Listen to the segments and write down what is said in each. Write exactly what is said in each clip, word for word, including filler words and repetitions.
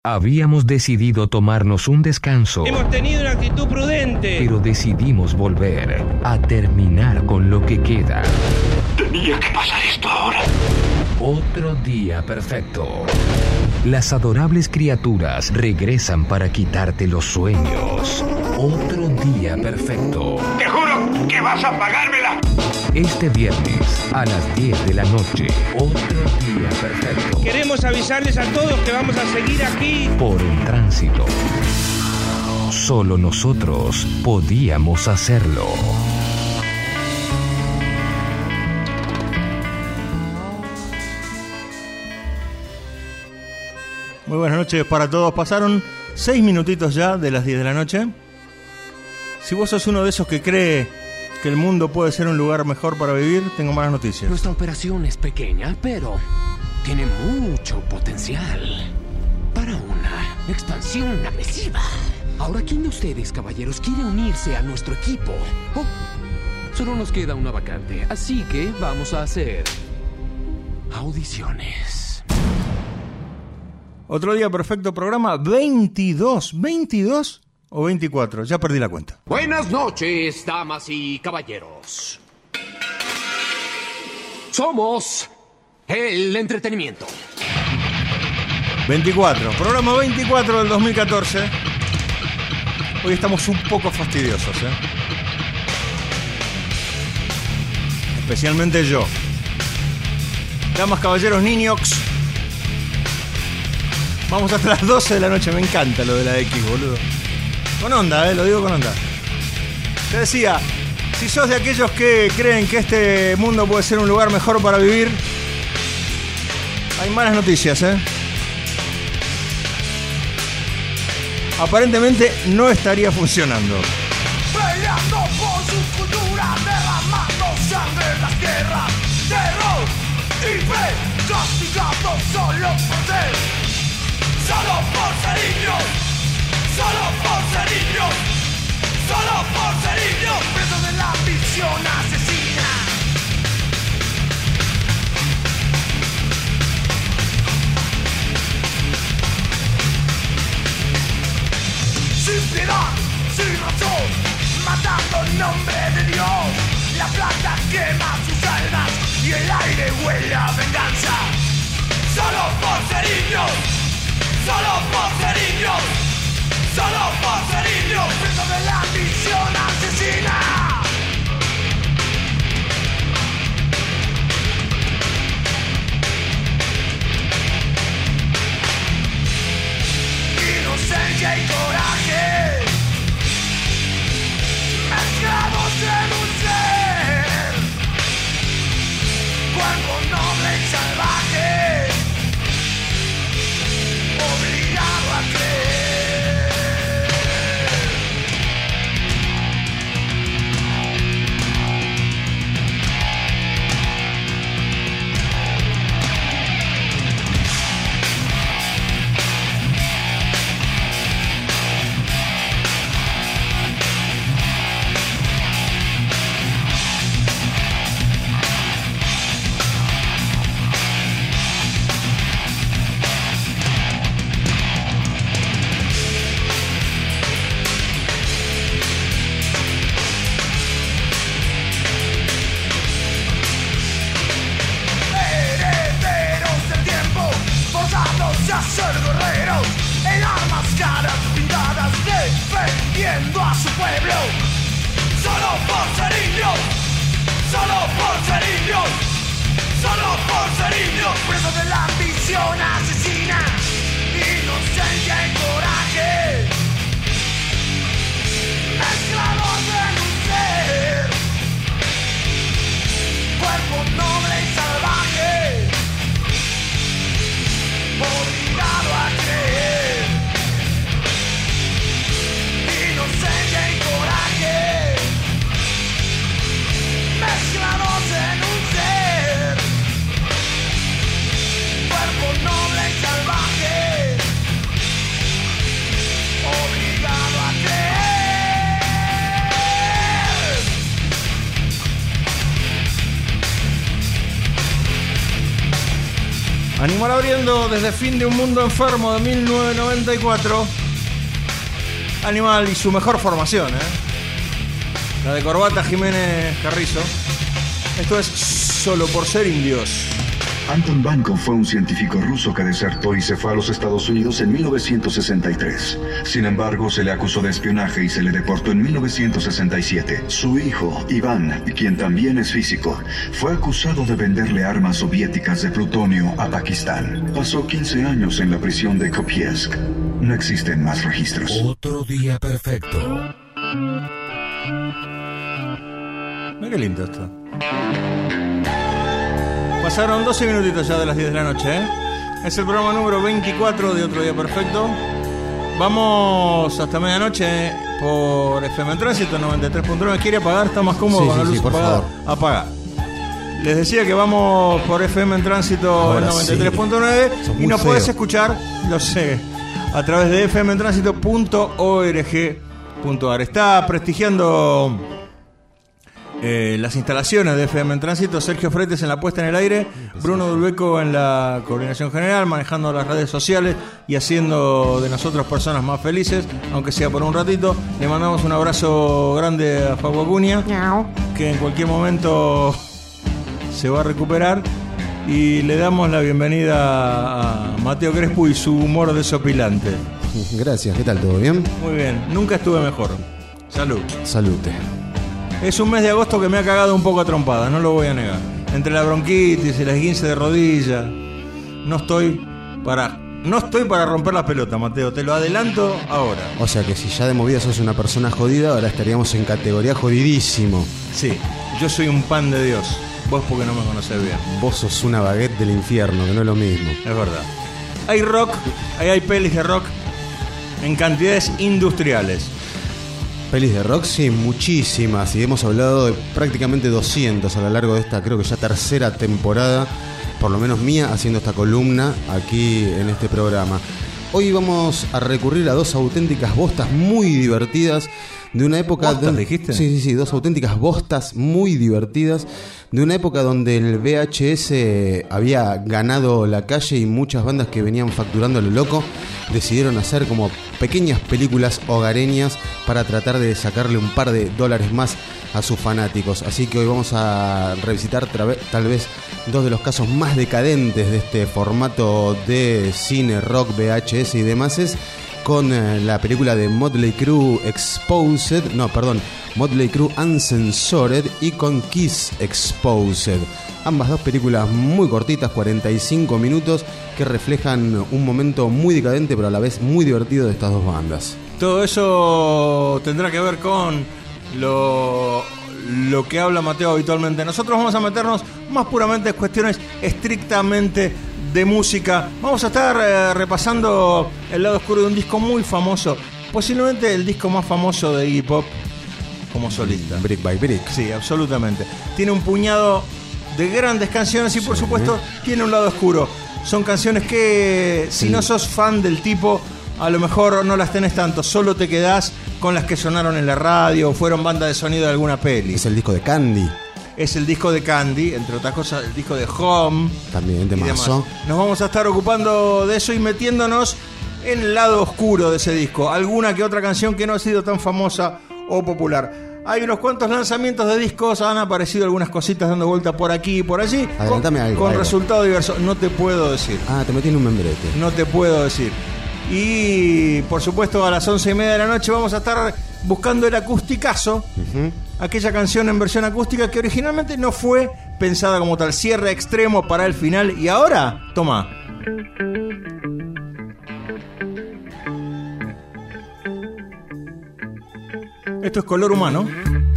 Habíamos decidido tomarnos un descanso. Hemos tenido una actitud prudente. Pero decidimos volver a terminar con lo que queda. Tenía que pasar esto ahora. Otro día perfecto. Las adorables criaturas regresan para quitarte los sueños. Otro día perfecto. Te juro que vas a pagármela. Este viernes a las diez de la noche. Otro día perfecto. Queremos avisarles a todos que vamos a seguir aquí. Por el tránsito. Solo nosotros podíamos hacerlo. Muy buenas noches para todos. Pasaron seis minutitos ya de las diez de la noche. Si vos sos uno de esos que cree que el mundo puede ser un lugar mejor para vivir, tengo malas noticias. Nuestra operación es pequeña, pero tiene mucho potencial para una expansión agresiva. Ahora, ¿quién de ustedes, caballeros, quiere unirse a nuestro equipo? Oh, solo nos queda una vacante, así que vamos a hacer audiciones. Otro día perfecto, programa veintidós. ¿veintidós o veinticuatro? Ya perdí la cuenta. Buenas noches, damas y caballeros. Somos el entretenimiento. veinticuatro, programa veinticuatro del dos mil catorce. Hoy estamos un poco fastidiosos, ¿eh? Especialmente yo. Damas, caballeros, niños. Vamos hasta las doce de la noche. Me encanta lo de la X, boludo. Con onda, eh, lo digo con onda. Te decía, si sos de aquellos que creen que este mundo puede ser un lugar mejor para vivir, hay malas noticias, eh. Aparentemente no estaría funcionando. Peleando por su cultura, derramando sangre en las guerras, terror y fe, castigado solo por ser. Solo por ser niños, solo por ser niños, solo por ser niños, presos de la ambición asesina. Sin piedad, sin razón, matando en nombre de Dios. La planta quema sus almas y el aire huele a venganza. Solo por ser niños. Solo por ser niños, solo por ser niños, presos de la ambición asesina. Inocencia y coraje, mezclados en un ser, cuerpo noble y salvaje. Obligado a creer. A ser guerreros en armas caras pintadas, defendiendo a su pueblo. Solo por ser niños, solo por ser niños, solo por ser niños, presos de la ambición asesina. Inocencia y coraje, mezclados en un ser, cuerpo noble y salvaje. Obligado a creer, inocencia y coraje, mezclados en un ser, cuerpo noble y salvaje. para abriendo desde Fin de un Mundo Enfermo de mil novecientos noventa y cuatro. Animal y su mejor formación, ¿eh? La de Corbata Jiménez Carrizo. Esto es Solo por ser indios. Anton Bankov fue un científico ruso que desertó y se fue a los Estados Unidos en mil novecientos sesenta y tres. Sin embargo, se le acusó de espionaje y se le deportó en mil novecientos sesenta y siete. Su hijo, Iván, quien también es físico, fue acusado de venderle armas soviéticas de plutonio a Pakistán. Pasó quince años en la prisión de Kopiesk. No existen más registros. Otro día perfecto. Mira qué lindo esto. Pasaron doce minutitos ya de las diez de la noche, ¿eh? Es el programa número veinticuatro de Otro Día Perfecto. Vamos hasta medianoche por F M en Tránsito noventa y tres punto nueve. ¿Quiere apagar? ¿Está más cómodo Sí, con sí, la luz sí, por apagada? favor. Apaga. Les decía que vamos por F M en Tránsito Ahora noventa y tres punto nueve sí. Sos y muy nos feo. podés escuchar, lo sé, a través de f m en tránsito punto org punto a r. Está prestigiando Eh, las instalaciones de F M en Tránsito Sergio Fretes en la puesta en el aire, Bruno Dulbeco en la coordinación general, manejando las redes sociales y haciendo de nosotros personas más felices, aunque sea por un ratito. Le mandamos un abrazo grande a Fabio Acuña, que en cualquier momento se va a recuperar, y le damos la bienvenida a Mateo Crespo y su humor desopilante. Gracias, ¿qué tal? ¿Todo bien? Muy bien, nunca estuve mejor. Salud. Salute. Es un mes de agosto que me ha cagado un poco a trompadas, no lo voy a negar. Entre la bronquitis y el esguince de rodilla, no estoy para no estoy para romper las pelotas, Mateo, te lo adelanto ahora. O sea que si ya de movida sos una persona jodida, ahora estaríamos en categoría jodidísimo. Sí, yo soy un pan de Dios, vos porque no me conocés bien. Vos sos una baguette del infierno, que no es lo mismo. Es verdad. Hay rock, ahí hay pelis de rock en cantidades industriales. Pelis de rock, sí, muchísimas. Y hemos hablado de prácticamente doscientas a lo largo de esta, creo que ya tercera temporada, por lo menos mía, haciendo esta columna aquí en este programa. Hoy vamos a recurrir a dos auténticas bostas muy divertidas de una época... ¿Bostas, de... dijiste? Sí, sí, sí, dos auténticas bostas muy divertidas de una época donde el V H S había ganado la calle y muchas bandas que venían facturando a lo loco decidieron hacer como pequeñas películas hogareñas para tratar de sacarle un par de dólares más a sus fanáticos. Así que hoy vamos a revisitar tra- tal vez dos de los casos más decadentes de este formato de cine, rock, V H S y demás, es con eh, la película de Motley Crue Exposed, no, perdón, Motley Crue Uncensored, y con Kiss Exposed. Ambas dos películas muy cortitas, cuarenta y cinco minutos, que reflejan un momento muy decadente pero a la vez muy divertido de estas dos bandas. Todo eso tendrá que ver con lo, lo que habla Mateo habitualmente. Nosotros vamos a meternos más puramente en cuestiones estrictamente de música. Vamos a estar eh, repasando el lado oscuro de un disco muy famoso, posiblemente el disco más famoso de Iggy Pop como solista. Brick by Brick. Sí, absolutamente. Tiene un puñado de grandes canciones y por Sí. supuesto tiene un lado oscuro. Son canciones que si Sí. no sos fan del tipo, a lo mejor no las tenés tanto, solo te quedás con las que sonaron en la radio o fueron banda de sonido de alguna peli. Es el disco de Candy, Es el disco de Candy, entre otras cosas el disco de Home también y de demás. Mazo. Nos vamos a estar ocupando de eso y metiéndonos en el lado oscuro de ese disco. Alguna que otra canción que no ha sido tan famosa o popular. Hay unos cuantos lanzamientos de discos, han aparecido algunas cositas dando vuelta por aquí y por allí. Adelantame con, algo, Con algo. resultado diverso. No te puedo decir. Ah, te metí en un membrete. No te puedo decir. Y por supuesto a las once y media de la noche vamos a estar buscando el acusticazo. Ujú. Aquella canción en versión acústica que originalmente no fue pensada como tal. Cierre extremo para el final. Y ahora, toma. Esto es Color Humano.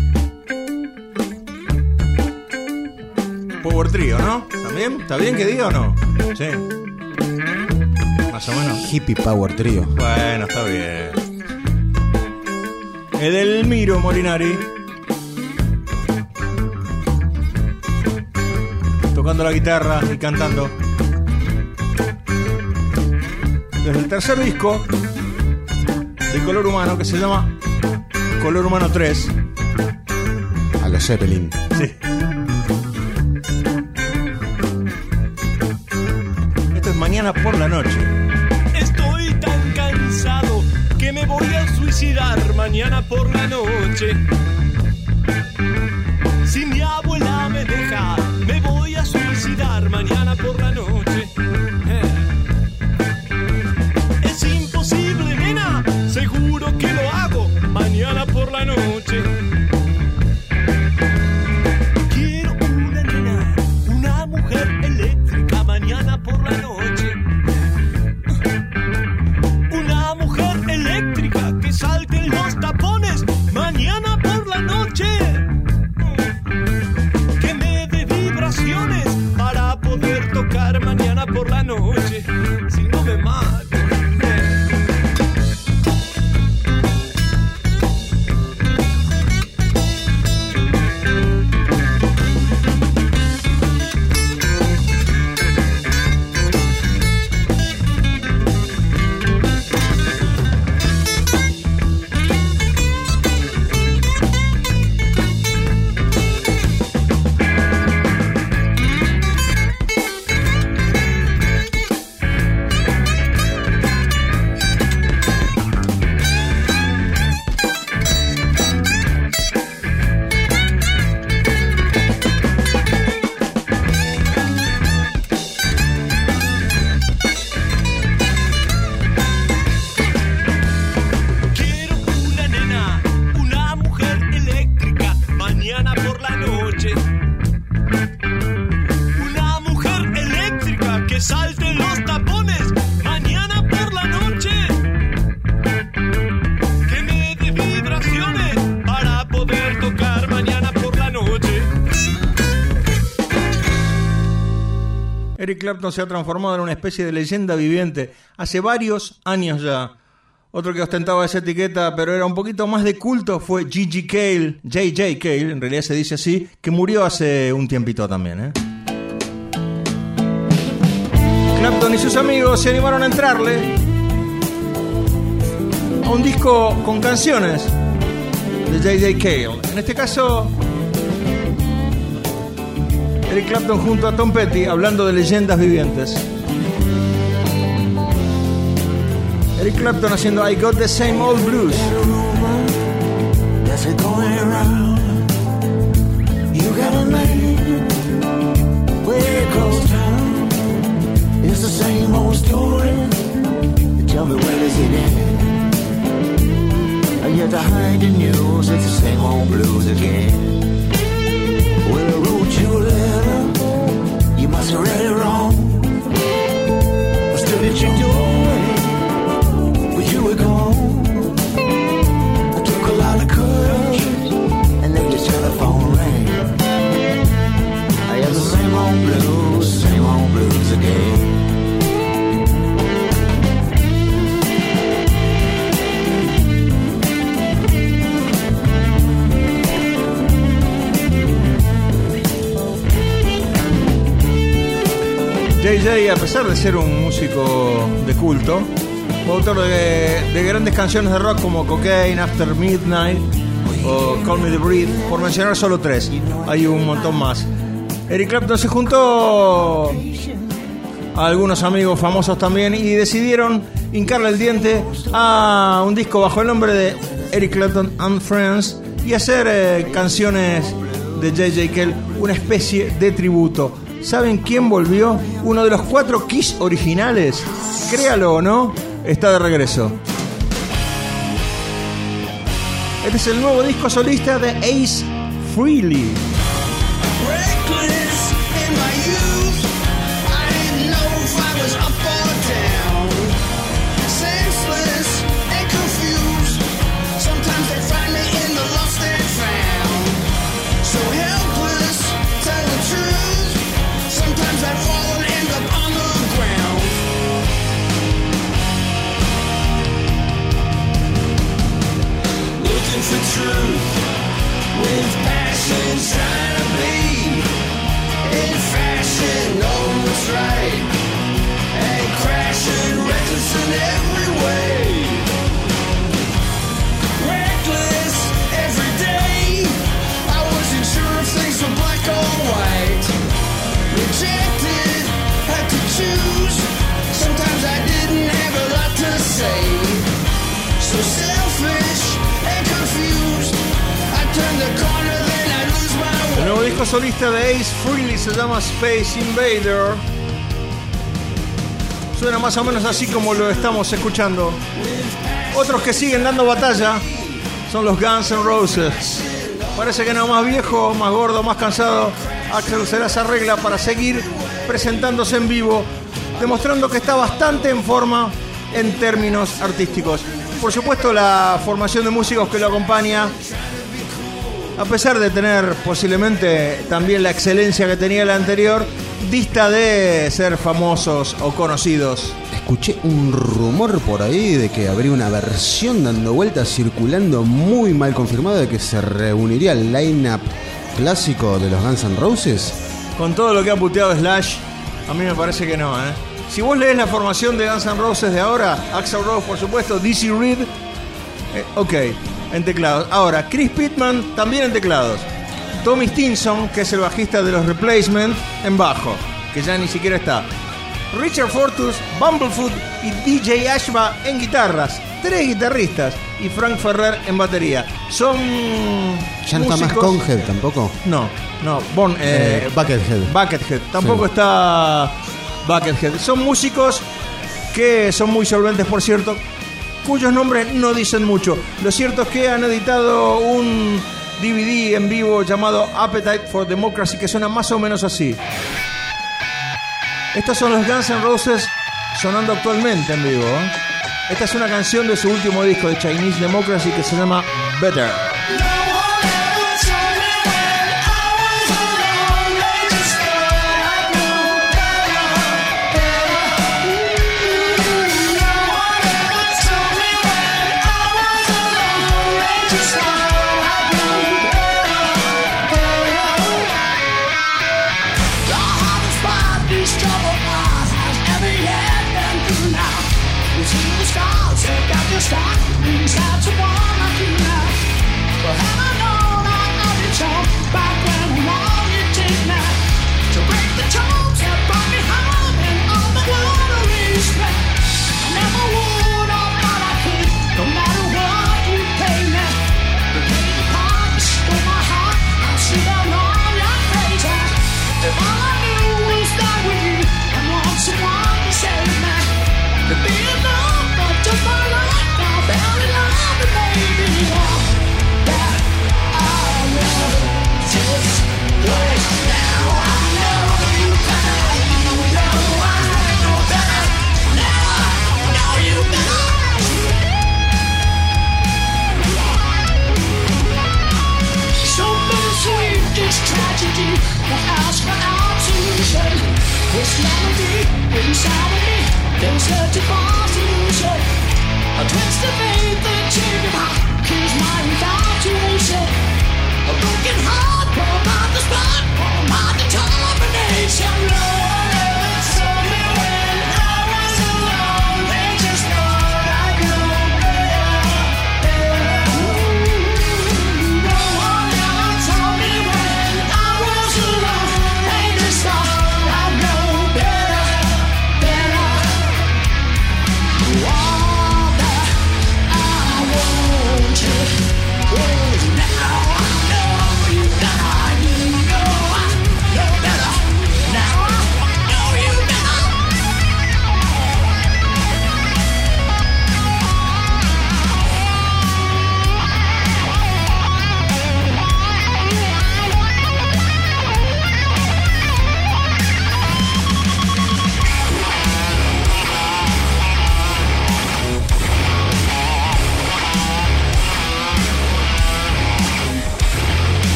Power Trio, ¿no? ¿También? ¿Está bien que diga o no? Sí. Más o menos. Hippie Power Trio. Bueno, está bien. Edelmiro Molinari. Tocando la guitarra y cantando. Desde el tercer disco de Color Humano, que se llama Color Humano tres. A los Zeppelin. Sí. Esto es My mañana por la noche. Estoy tan cansado que me voy a suicidar mañana por la noche. Si mi abuela me deja, me voy a suicidar mañana por la noche. Eh. Es imposible, nena, seguro que lo hago mañana por la noche. Quiero una nena, una mujer eléctrica mañana por la noche. Una mujer eléctrica que salte en los tapones mañana por la noche. Que me dé vibraciones para poder tocar mañana por la noche. Si no me mato. Eric Clapton se ha transformado en una especie de leyenda viviente hace varios años ya. Otro que ostentaba esa etiqueta, pero era un poquito más de culto, fue G G Cale, J J Cale, en realidad se dice así, que murió hace un tiempito también, ¿eh? Clapton y sus amigos se animaron a entrarle a un disco con canciones de J J Cale. En este caso, Eric Clapton junto a Tom Petty hablando de leyendas vivientes. Eric Clapton haciendo I Got the Same Old Blues. You got a name where it goes down. It's the same old story. Tell me where does it end? I get to hide the news. It's the same old blues again. Well, I wrote you a letter. You must have read it wrong. I stood at your doorway, but you were gone. I took a lot of courage, and then your telephone rang. I have the same old blues, same old blues again. J J, a pesar de ser un músico de culto, fue autor de, de grandes canciones de rock como Cocaine, After Midnight o Call Me The Breed, por mencionar solo tres. Hay un montón más. Eric Clapton se juntó a algunos amigos famosos también y decidieron hincarle el diente a un disco bajo el nombre de Eric Clapton and Friends y hacer eh, canciones de J J Cale, una especie de tributo. ¿Saben quién volvió? Uno de los cuatro Kiss originales, créalo o no, está de regreso. Este es el nuevo disco solista de Ace Frehley. Truth with passion trying to bleed disco solista de Ace Frehley se llama Space Invader. Suena más o menos así como lo estamos escuchando. Otros que siguen dando batalla son los Guns N' Roses. Parece que no, más viejo, más gordo, más cansado, Axl se las arregla para seguir presentándose en vivo, demostrando que está bastante en forma en términos artísticos. Por supuesto, la formación de músicos que lo acompaña, a pesar de tener posiblemente también la excelencia que tenía el anterior, dista de ser famosos o conocidos. Escuché un rumor por ahí de que habría una versión dando vueltas, circulando, muy mal confirmada, de que se reuniría el line-up clásico de los Guns N' Roses. Con todo lo que ha puteado Slash, a mí me parece que no, ¿eh? Si vos lees la formación de Guns N' Roses de ahora, Axl Rose, por supuesto, Dizzy Reed, eh, ok, en teclados. Ahora, Chris Pitman, también en teclados. Tommy Stinson, que es el bajista de los Replacement, en bajo, que ya ni siquiera está. Richard Fortus, Bumblefoot y D J Ashba en guitarras. Tres guitarristas. Y Frank Ferrer en batería. Son ¿Ya no está más Conehead tampoco? No, no. Bon, eh, eh, Buckethead. Buckethead. Tampoco sí. Está Buckethead. Son músicos que son muy solventes, por cierto, cuyos nombres no dicen mucho. Lo cierto es que han editado un D V D en vivo llamado Appetite for Democracy, que suena más o menos así. Estos son los Guns N' Roses sonando actualmente en vivo. Esta es una canción de su último disco de Chinese Democracy que se llama Better.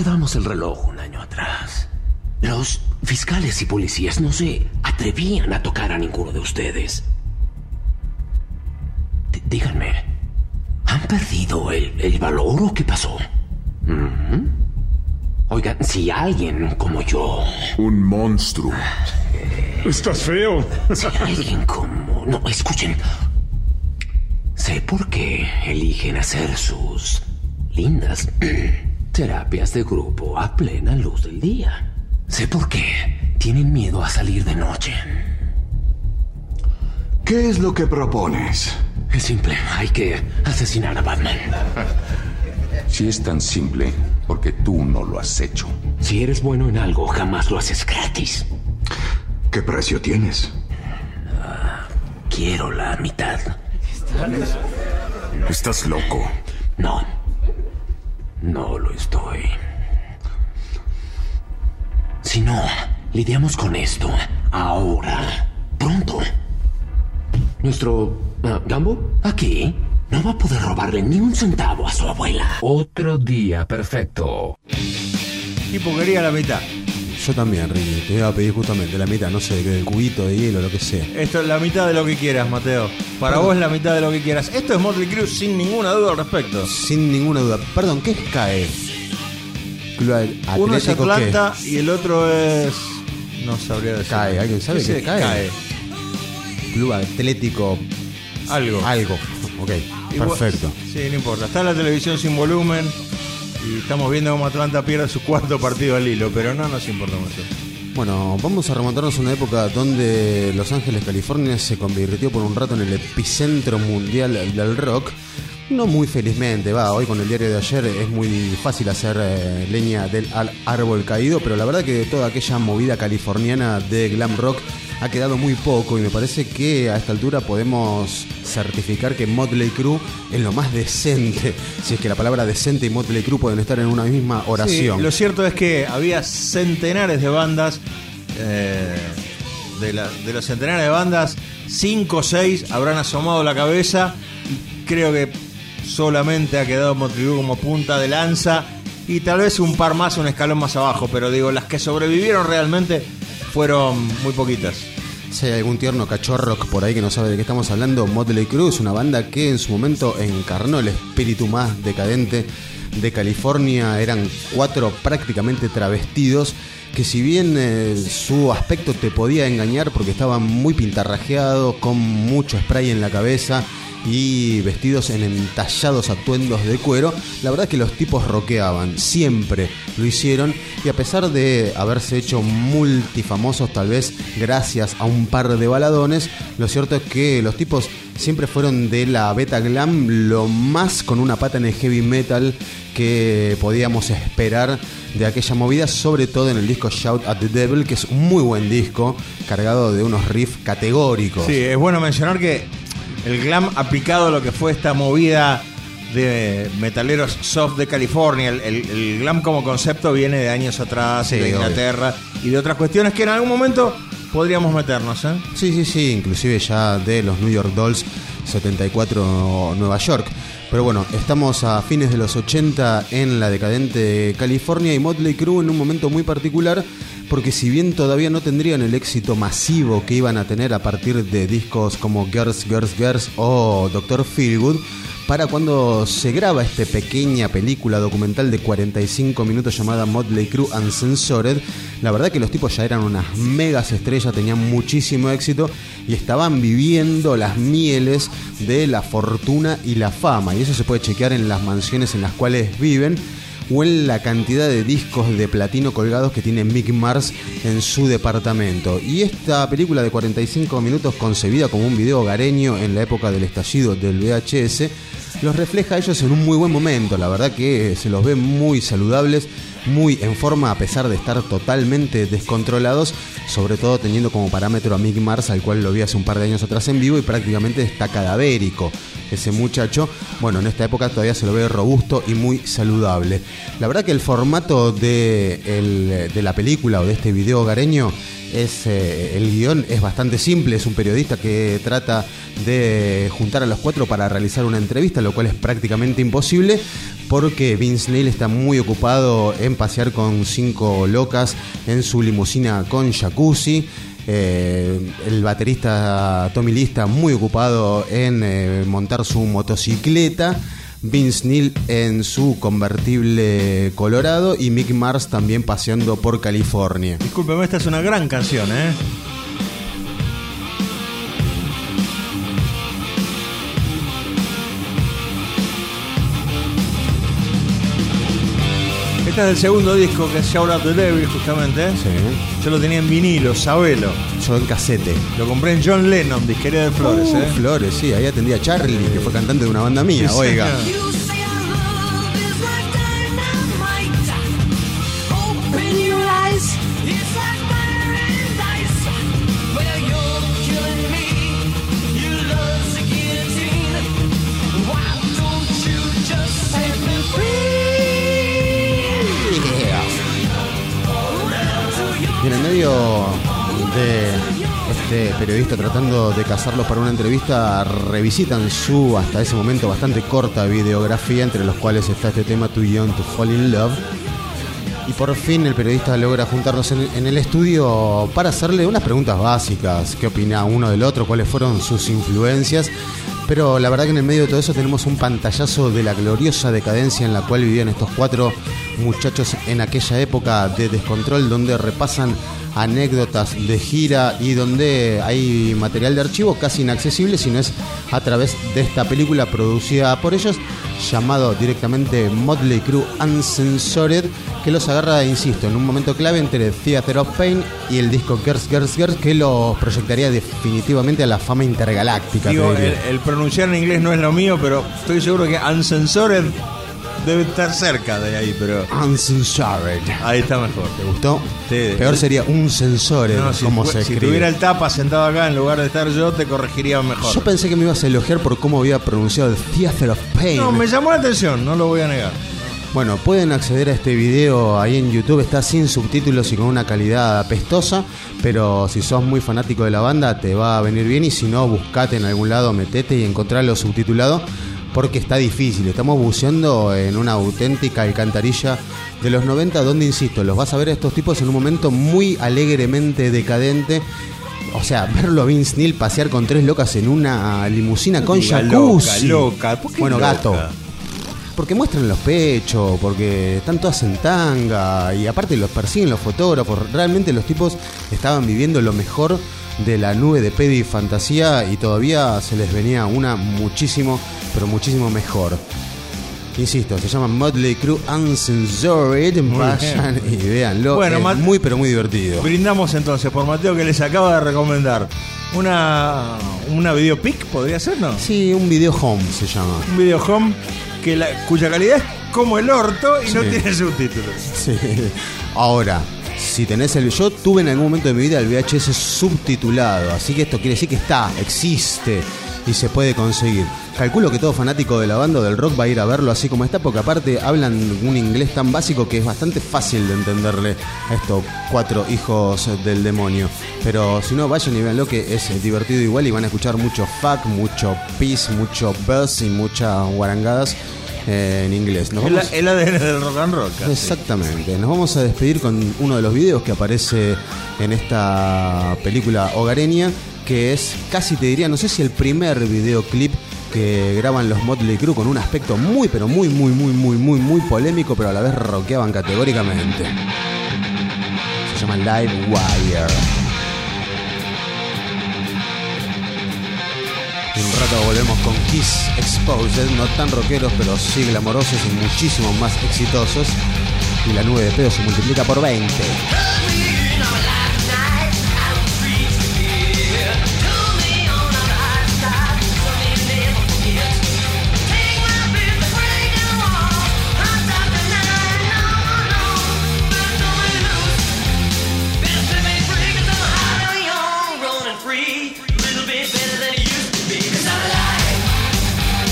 retrocedamos el reloj un año atrás. Los fiscales y policías no se atrevían a tocar a ninguno de ustedes. D- díganme, ¿han perdido el, el valor o qué pasó? ¿Mm? Oigan, si alguien como yo... Un monstruo. Estás feo. Si alguien como... No, escuchen. Sé por qué eligen hacer sus lindas terapias de grupo a plena luz del día. Sé por qué tienen miedo a salir de noche. ¿Qué es lo que propones? Es simple, hay que asesinar a Batman. Si es tan simple, porque tú no lo has hecho. Si eres bueno en algo, jamás lo haces gratis. ¿Qué precio tienes? Uh, quiero la mitad. Estás loco. No, no lo estoy. Si no, lidiamos con esto ahora, pronto. Nuestro uh, Gambo, aquí, no va a poder robarle ni un centavo a su abuela. Otro día perfecto. Tipo quería la mitad. Yo también, Ricky. Te iba a pedir justamente la mitad, no sé, del cubito de hielo, lo que sea. Esto es la mitad de lo que quieras, Mateo. Para Perdón. vos es la mitad de lo que quieras. Esto es Motley Crue sin ninguna duda al respecto. Sin ninguna duda. Perdón, ¿qué es C A E? Club Atlético, Uno es Atlanta ¿qué? y el otro es... No sabría decir. C A E, ¿alguien sabe qué ¿Qué es C A E? C A E? Club Atlético... Algo. Algo. Ok, Igual- perfecto. Sí, no importa. Está en la televisión sin volumen y estamos viendo cómo Atlanta pierde su cuarto partido al hilo, pero no nos importa mucho. Bueno, vamos a remontarnos a una época donde Los Ángeles, California se convirtió por un rato en el epicentro mundial del rock. No muy felizmente, va, hoy con el diario de ayer es muy fácil hacer eh, leña del al- árbol caído, pero la verdad que toda aquella movida californiana de glam rock ha quedado muy poco y me parece que a esta altura podemos certificar que Motley Crue es lo más decente, si es que la palabra decente y Motley Crue pueden estar en una misma oración. Sí, lo cierto es que había centenares de bandas, eh, de, la- de los centenares de bandas, cinco o seis habrán asomado la cabeza y creo que solamente ha quedado Motley Crue como punta de lanza y tal vez un par más, un escalón más abajo, pero digo, las que sobrevivieron realmente fueron muy poquitas. Si hay algún tierno cachorro por ahí que no sabe de qué estamos hablando, Motley Crue es una banda que en su momento encarnó el espíritu más decadente de California. Eran cuatro prácticamente travestidos que, si bien eh, su aspecto te podía engañar porque estaban muy pintarrajeados, con mucho spray en la cabeza y vestidos en entallados atuendos de cuero, la verdad es que los tipos rockeaban, siempre lo hicieron, y a pesar de haberse hecho multifamosos tal vez gracias a un par de baladones, lo cierto es que los tipos siempre fueron de la beta glam, lo más con una pata en el heavy metal que podíamos esperar de aquella movida, sobre todo en el disco Shout at the Devil, que es un muy buen disco, cargado de unos riffs categóricos. Sí, es bueno mencionar que el glam aplicado a lo que fue esta movida de metaleros soft de California, el, el, el glam como concepto viene de años atrás, Sí, de Inglaterra y de otras cuestiones que en algún momento podríamos meternos, ¿eh? Sí, sí, sí, inclusive ya de los New York Dolls, setenta y cuatro Nueva York. Pero bueno, estamos a fines de los ochenta en la decadente California y Motley Crue en un momento muy particular, porque si bien todavía no tendrían el éxito masivo que iban a tener a partir de discos como Girls, Girls, Girls o doctor Feelgood, para cuando se graba esta pequeña película documental de cuarenta y cinco minutos llamada Motley Crue Uncensored, la verdad que los tipos ya eran unas megas estrellas, tenían muchísimo éxito y estaban viviendo las mieles de la fortuna y la fama, y eso se puede chequear en las mansiones en las cuales viven o en la cantidad de discos de platino colgados que tiene Mick Mars en su departamento. Y esta película de cuarenta y cinco minutos, concebida como un video hogareño en la época del estallido del V H S, los refleja a ellos en un muy buen momento. La verdad que se los ve muy saludables, muy en forma, a pesar de estar totalmente descontrolados, sobre todo teniendo como parámetro a Mick Mars, al cual lo vi hace un par de años atrás en vivo y prácticamente está cadavérico. ese muchacho. Bueno, en esta época todavía se lo ve robusto y muy saludable. La verdad que el formato de, el, de la película o de este video hogareño es, eh, el guión es bastante simple. Es un periodista que trata de juntar a los cuatro para realizar una entrevista, lo cual es prácticamente imposible porque Vince Neil está muy ocupado en pasear con cinco locas en su limusina con jacuzzi. Eh, el baterista Tommy Lee está muy ocupado en eh, montar su motocicleta, Vince Neil en su convertible colorado y Mick Mars también paseando por California. Discúlpeme, esta es una gran canción, ¿eh? Este es el segundo disco, que es Shout at the Devil, justamente. Sí. Yo lo tenía en vinilo, sabelo. Yo en casete. Lo compré en John Lennon, disquería de Flores, uh, ¿eh? Flores, sí, ahí atendía a Charlie, que fue cantante de una banda mía, Sí, oiga. señor. Y en el medio de este periodista tratando de cazarlos para una entrevista, revisitan su hasta ese momento bastante corta videografía, entre los cuales está este tema Too Young to Fall in Love. Y por fin el periodista logra juntarlos en, en el estudio para hacerle unas preguntas básicas. ¿Qué opina uno del otro? ¿Cuáles fueron sus influencias? Pero la verdad que en el medio de todo eso tenemos un pantallazo de la gloriosa decadencia en la cual vivían estos cuatro muchachos en aquella época de descontrol, donde repasan anécdotas de gira y donde hay material de archivo casi inaccesible si no es a través de esta película producida por ellos, llamado directamente Motley Crue Uncensored, que los agarra, insisto, en un momento clave entre Theater of Pain y el disco Girls, Girls, Girls, que los proyectaría definitivamente a la fama intergaláctica. Digo, el, el pronunciar en inglés no es lo mío, pero estoy seguro que Uncensored debe estar cerca de ahí, pero... Uncensored. Ahí está mejor. ¿Te gustó? Sí. Peor sería un sensor, No, si, como fu- se si escribe. tuviera el tapa sentado acá en lugar de estar yo, te corregiría mejor. Yo pensé que me ibas a elogiar por cómo había pronunciado el Theater of Pain. No, me llamó la atención, no lo voy a negar. Bueno, pueden acceder a este video ahí en YouTube, está sin subtítulos y con una calidad apestosa, pero si sos muy fanático de la banda te va a venir bien, y si no, buscate en algún lado, metete y encontralo subtitulado, porque está difícil. Estamos buceando en una auténtica alcantarilla de los noventa, donde, insisto, los vas a ver a estos tipos en un momento muy alegremente decadente. O sea, verlo a Vince Neil pasear con tres locas en una limusina con Diga jacuzzi. loca, loca. ¿Por qué Bueno, loca? gato. Porque muestran los pechos, porque están todas en tanga y aparte los persiguen los fotógrafos. Realmente los tipos estaban viviendo lo mejor de la nube de pedo y fantasía, y todavía se les venía una muchísimo, pero muchísimo mejor. Insisto, se llama Motley Crue Uncensored. Vayan y véanlo. Bueno, es Mat- muy, pero muy divertido. Brindamos entonces por Mateo, que les acaba de recomendar una, una videopic, ¿podría ser, no? Sí, un video home se llama. Un video home que la, cuya calidad es como el orto y Sí. no tiene subtítulos. Sí. Ahora, si tenés el... Yo tuve en algún momento de mi vida el V H S subtitulado, así que esto quiere decir que está, existe y se puede conseguir. Calculo que todo fanático de la banda o del rock va a ir a verlo así como está, porque aparte hablan un inglés tan básico que es bastante fácil de entenderle a estos cuatro hijos del demonio. Pero si no, vayan y véanlo, que es divertido igual, y van a escuchar mucho fuck, mucho peace, mucho buzz y muchas guarangadas eh, en inglés. Nos El, vamos- el A D N del rock and roll, casi. Exactamente. Nos vamos a despedir con uno de los videos que aparece en esta película hogareña, que es, casi te diría, no sé si el primer videoclip que graban los Motley Crue, con un aspecto muy, pero muy, muy, muy, muy, muy, muy polémico, pero a la vez rockeaban categóricamente. Se llama Live Wire. En un rato volvemos con Kiss Exposed, no tan rockeros, pero sí glamorosos y muchísimo más exitosos. Y la nube de pedo se multiplica por veinte. Running free, a little bit better than it used to be. 'Cause I'm alive.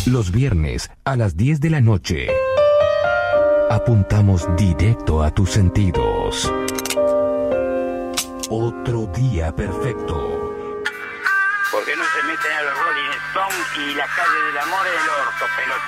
Los viernes a las diez de la noche. Apuntamos directo a tus sentidos. Otro día perfecto. ¿Por qué no se meten a los Rolling Stones y la calle del amor en el orto,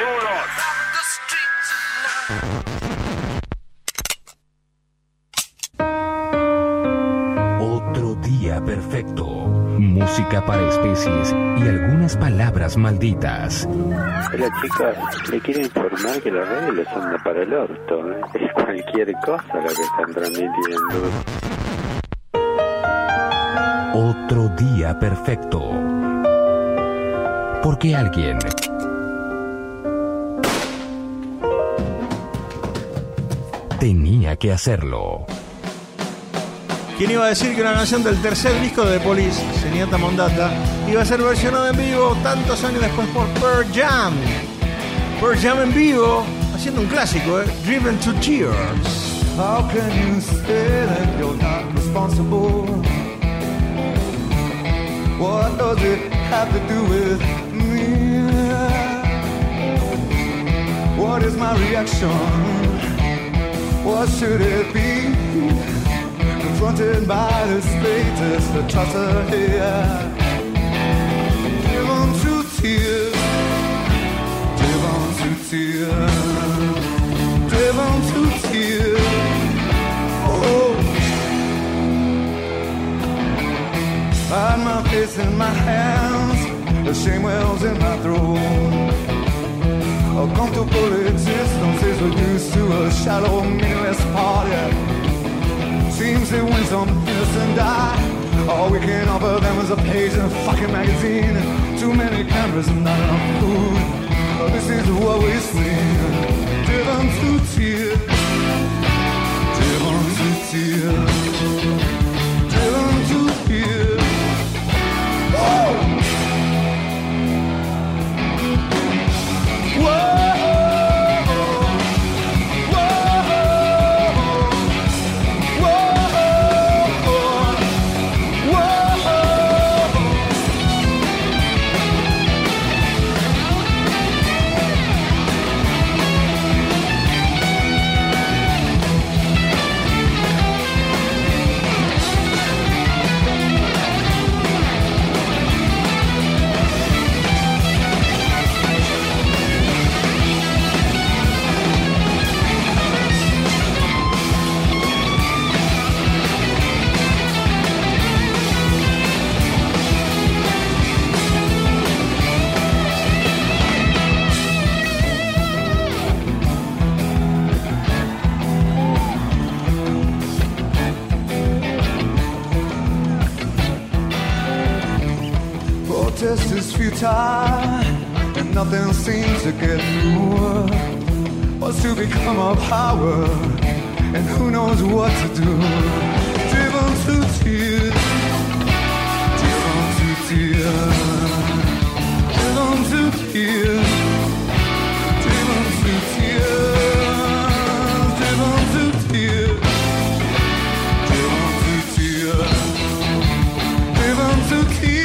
pelotudos? Otro día perfecto. Música para especies y algunas palabras malditas. Hola chicos, le quiero informar que las redes los andan para el orto, ¿eh? Es cualquier cosa lo que están transmitiendo. Otro día perfecto. Porque alguien tenía que hacerlo. ¿Quién iba a decir que una canción del tercer disco de The Police, Señorita Mondata, iba a ser versionada en vivo tantos años después por Pearl Jam? Pearl Jam en vivo, haciendo un clásico, ¿eh? Driven to Tears. How can you say that you're not responsible? What does it have to do with me? What is my reaction? What should it be? Confronted by this latest the toss her here. Driven to tears, driven to tears, driven to tears. Oh, I had my face in my hands, the shame wells in my throat. A comfortable existence is reduced to a shallow, meaningless party. Seems that when some innocent die, all we can offer them is a page in a fucking magazine. Too many cameras and not enough food. Oh, this is what we see. Driven to tears, driven to tears, driven to tears. Oh! Whoa! Protest is futile, and nothing seems to get through. What's to become of power, and who knows what to do? Driven to tears, driven to tears, driven to tears, driven to tears, driven to tears, driven to tears, driven to tears.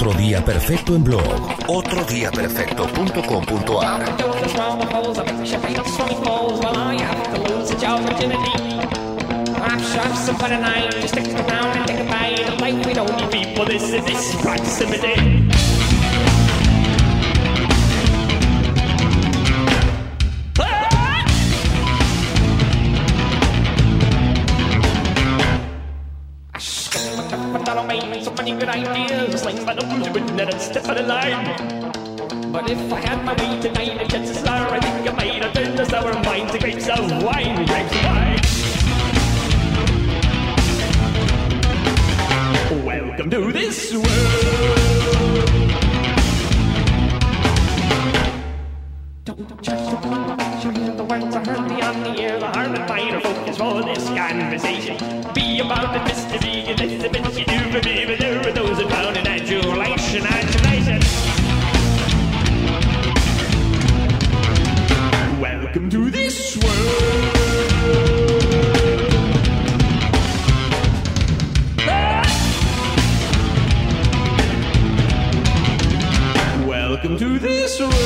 Otro Día Perfecto en blog, otro día perfecto punto com punto a r. So many good ideas, like but I'm doing that and step out of line. But if I had my way tonight, the chances are I think I might have turned the sour wine to grapes of wine, grapes of wine. Welcome to this world. Don't judge the people, the words I heard me on the air, the heart and mind are focused for this conversation. Be about the mystery and this the bit you do for me, but there are those that found an adulation, adulation. Welcome to this world. Ah! Welcome to this world.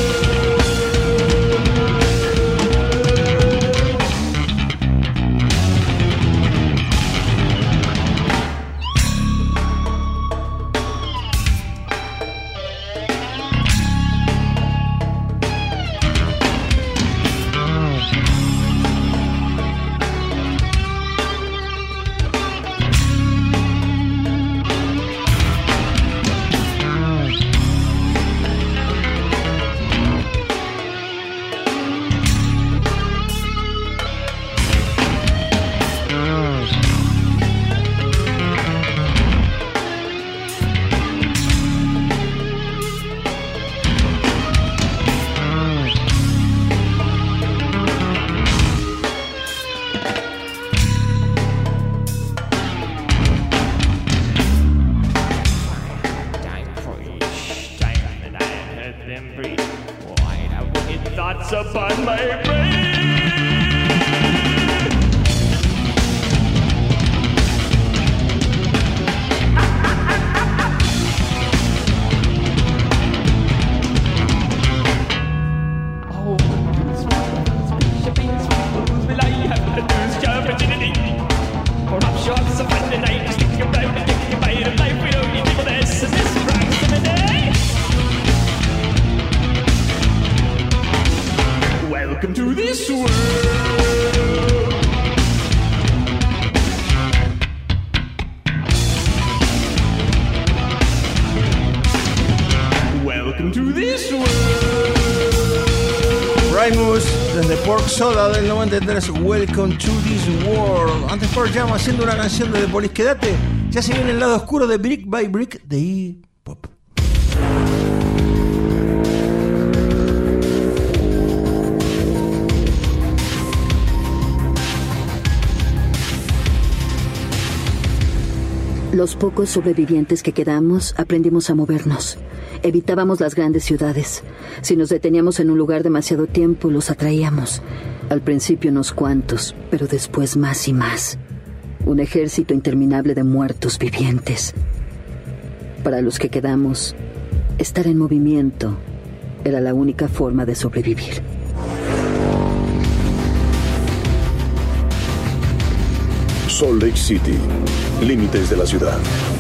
Upon my brain. Oh, will I have to lose your virginity? Or offshore some Monday night, just think about it, think about it, life we don't need people this and this proximity. Welcome to this world. Welcome to this world. Primus desde Pork Soda del noventa y tres. Welcome to this world. Antes Pearl Jam haciendo una canción de The Police. Quédate, ya se viene el lado oscuro de Brick by Brick de Iggy Pop. Los pocos sobrevivientes que quedamos aprendimos a movernos. Evitábamos las grandes ciudades. Si nos deteníamos en un lugar demasiado tiempo, los atraíamos. Al principio unos cuantos, pero después más y más. Un ejército interminable de muertos vivientes. Para los que quedamos, estar en movimiento era la única forma de sobrevivir. Salt Lake City, límites de la ciudad.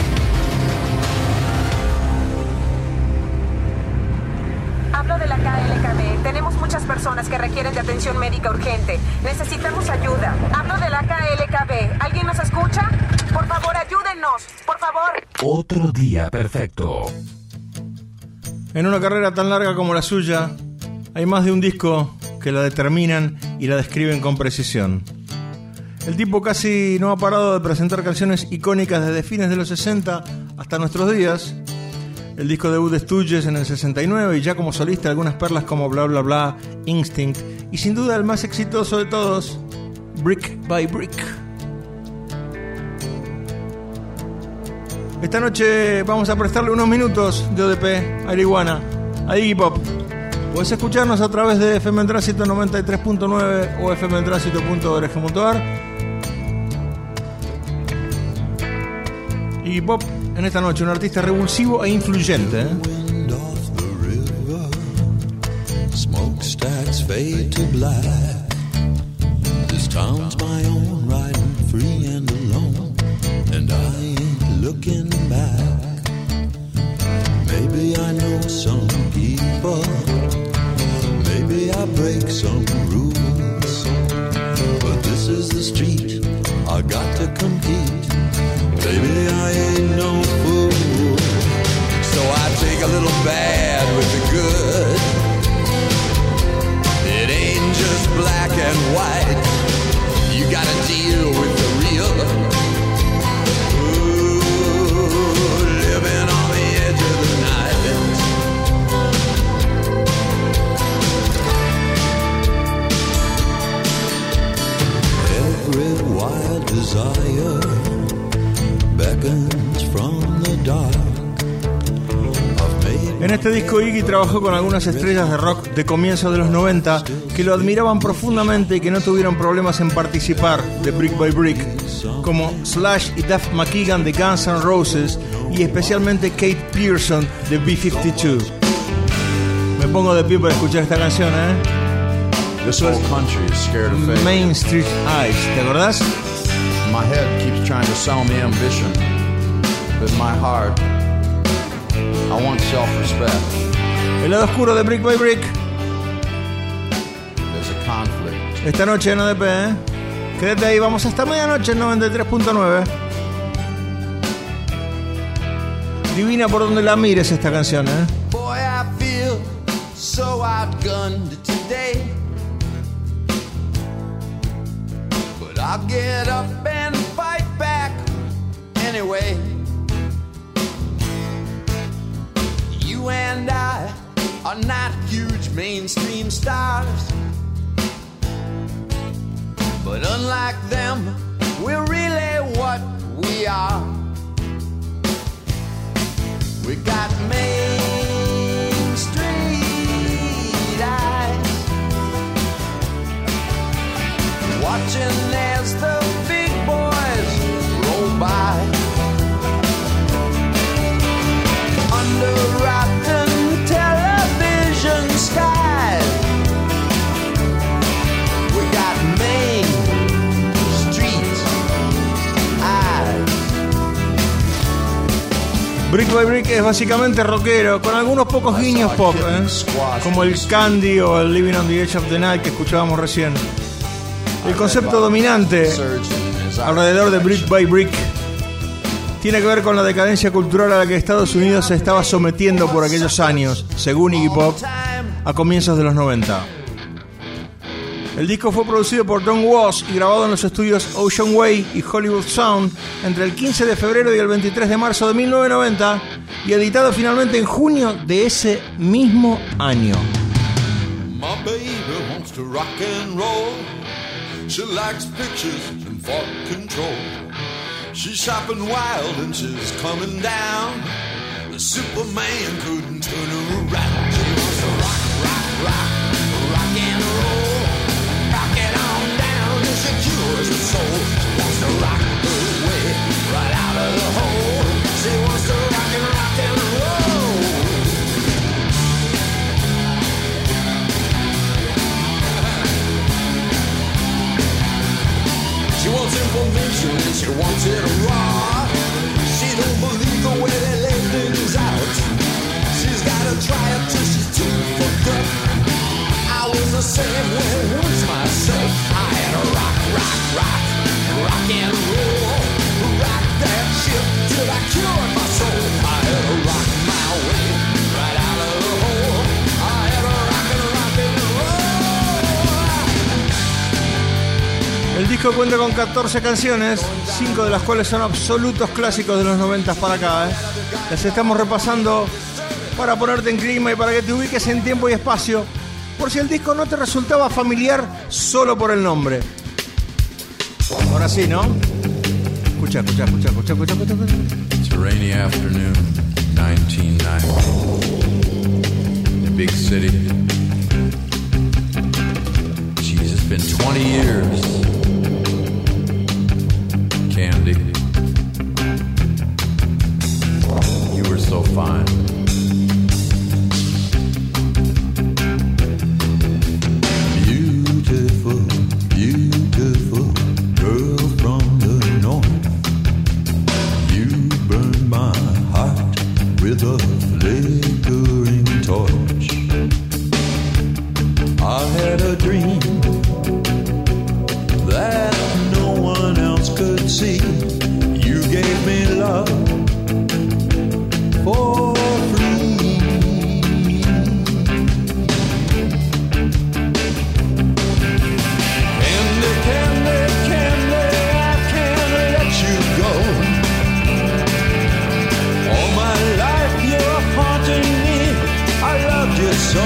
Hablo de la K L K B. Tenemos muchas personas que requieren de atención médica urgente. Necesitamos ayuda. Hablo de la K L K B. ¿Alguien nos escucha? Por favor, ayúdennos. Por favor. Otro Día Perfecto. En una carrera tan larga como la suya, hay más de un disco que la determinan y la describen con precisión. El tipo casi no ha parado de presentar canciones icónicas desde fines de los sesenta hasta nuestros días. El disco debut de Stooges en el sesenta y nueve y ya como solista algunas perlas como Bla Bla Bla, Instinct y sin duda el más exitoso de todos, Brick by Brick. Esta noche vamos a prestarle unos minutos de O D P a Iguana, a Iggy Pop. Puedes escucharnos a través de F M en Tránsito noventa y tres punto nueve o f m en tránsito punto org punto a r. Iggy Pop en esta noche, un artista revulsivo e influyente, ¿eh? Smokestacks fade to black. This town's my own, riding free and alone, and I ain't looking back. Maybe I know some people, maybe I break some rules, but this is the street, I got to compete. Baby, I ain't no fool, so I take a little bad with the good. It ain't just black and white, you gotta deal with the real. Ooh, living on the edge of the night. Every wild desire beckons from the dark. En este disco Iggy trabajó con algunas estrellas de rock de comienzos de los noventa que lo admiraban profundamente y que no tuvieron problemas en participar de Brick by Brick, como Slash y Duff McKagan de Guns N' Roses y especialmente Kate Pearson de B cincuenta y dos. Me pongo de pie para escuchar esta canción, ¿eh? This whole country is scared of failure. Main Street Eyes, ¿te acordás? My head keeps trying to sell me ambition, but my heart, I want self-respect. El lado oscuro de Brick by Brick. There's a conflict. Esta noche en O D P, ¿eh? Quédate ahí, vamos hasta medianoche en noventa y tres punto nueve. Divina por donde la mires esta canción, ¿eh? Boy, I feel so outgunned today, but I'll get up and fight back anyway. You and I are not huge mainstream stars, but unlike them, we're really what we are. We got Main Street eyes, watching as the big boys roll by. Under rotten television skies, we got Main Street eyes. Brick by Brick es básicamente rockero, con algunos pocos guiños pop, ¿eh? Como el Candy o el Living on the Edge of the Night que escuchábamos recién. El concepto dominante alrededor de Brick by Brick tiene que ver con la decadencia cultural a la que Estados Unidos se estaba sometiendo por aquellos años, según Iggy Pop, a comienzos de los noventa. El disco fue producido por Don Was y grabado en los estudios Ocean Way y Hollywood Sound entre el quince de febrero y el veintitrés de marzo de mil novecientos noventa y editado finalmente en junio de ese mismo año. My baby wants to rock and roll. She likes pictures and thought control. She's shopping wild and she's coming down. The Superman couldn't turn her around. She wants to rock, rock, rock, rock and roll. Rock it on down and she cures her soul. She wants to rock her way right out of the hole. She wants to rock and rock and roll. She wants information and she wants it raw. She don't believe the way they lay things out. She's gotta try it till she's too fucked up. I was the same way once myself. I had a rock, rock, rock, rock and roll. Rock that shit till I cured my soul. I had to rock my way right out of the hole. I had a rock and rock and roll. El disco cuenta con catorce canciones, cinco de las cuales son absolutos clásicos de los noventa para acá, ¿eh? Las estamos repasando para ponerte en clima y para que te ubiques en tiempo y espacio, por si el disco no te resultaba familiar solo por el nombre. Ahora sí, ¿no? Escucha, escucha, escucha, escucha, escucha, escucha, escucha. It's a rainy afternoon, nineteen ninety. In a big city. Jeez, it's been twenty years. Candy. you so.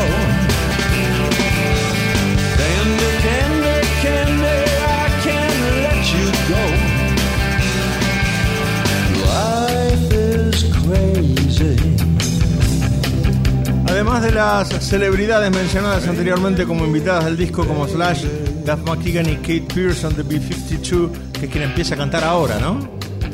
Candy, candy, candy, I can't let you go. Life is crazy. Además de las celebridades mencionadas anteriormente como invitadas del disco, como Slash, Duff McKagan y Kate Pearson de B cincuenta y dos, que es quien empieza a cantar ahora, ¿no?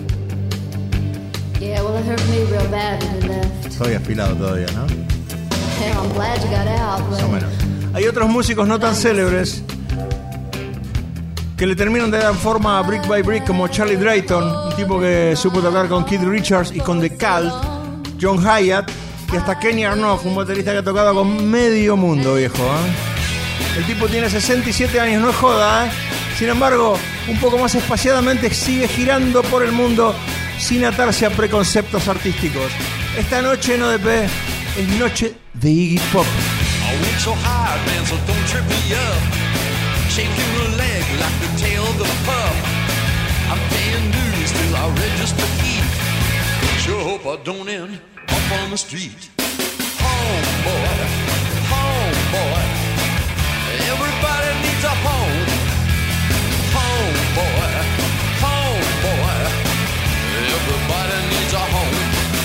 Yeah, well, it hurt me real bad when you left. Estoy afilado todavía, ¿no? Hell, I'm glad you got out, but... Más o menos. Hay otros músicos no tan célebres que le terminan de dar forma a Brick by Brick, como Charlie Drayton, un tipo que supo tocar con Keith Richards y con The Cult, John Hyatt, y hasta Kenny Arnoff, un baterista que ha tocado con medio mundo, viejo, ¿eh? El tipo tiene sesenta y siete años, no es joda, ¿eh? Sin embargo, un poco más espaciadamente sigue girando por el mundo sin atarse a preconceptos artísticos. Esta noche en O D P es noche de Iggy Pop. I work so hard, man, so don't trip me up. Shaking the leg like the tail of the pup. I'm paying dues till I register feet. Sure hope I don't end up on the street. Home, boy, home, boy. Everybody needs a home. Home, boy, home, boy. Everybody needs a home.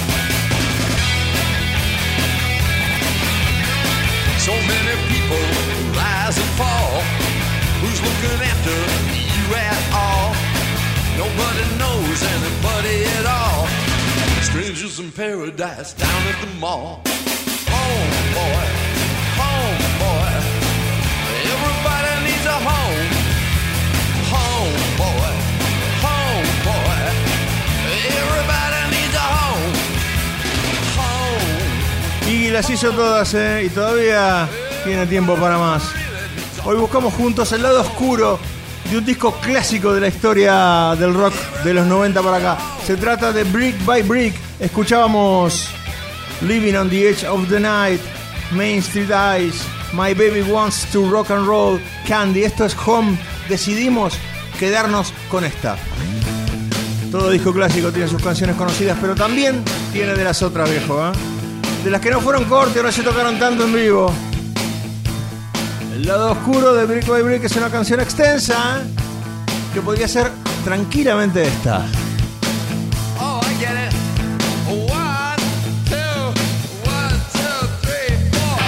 So many people rise and fall. Who's looking after you at all? Nobody knows anybody at all. Strangers in paradise down at the mall. Home, boy, home, boy. Everybody needs a home. Home, boy, home, boy. Everybody needs a home. Home. Iggy las hizo todas, ¿eh? Y todavía tiene tiempo para más. Hoy buscamos juntos el lado oscuro de un disco clásico de la historia del rock de los noventa para acá. Se trata de Brick by Brick. Escuchábamos Living on the Edge of the Night, Main Street Eyes, My Baby Wants to Rock and Roll, Candy. Esto es Home. Decidimos quedarnos con esta. Todo disco clásico tiene sus canciones conocidas, pero también tiene de las otras, viejo, ¿eh? De las que no fueron corte, no se tocaron tanto en vivo. El lado oscuro de Brick by Brick es una canción extensa, ¿eh? Que podría ser tranquilamente esta. Oh, I get it. One, two, one, two, three, four.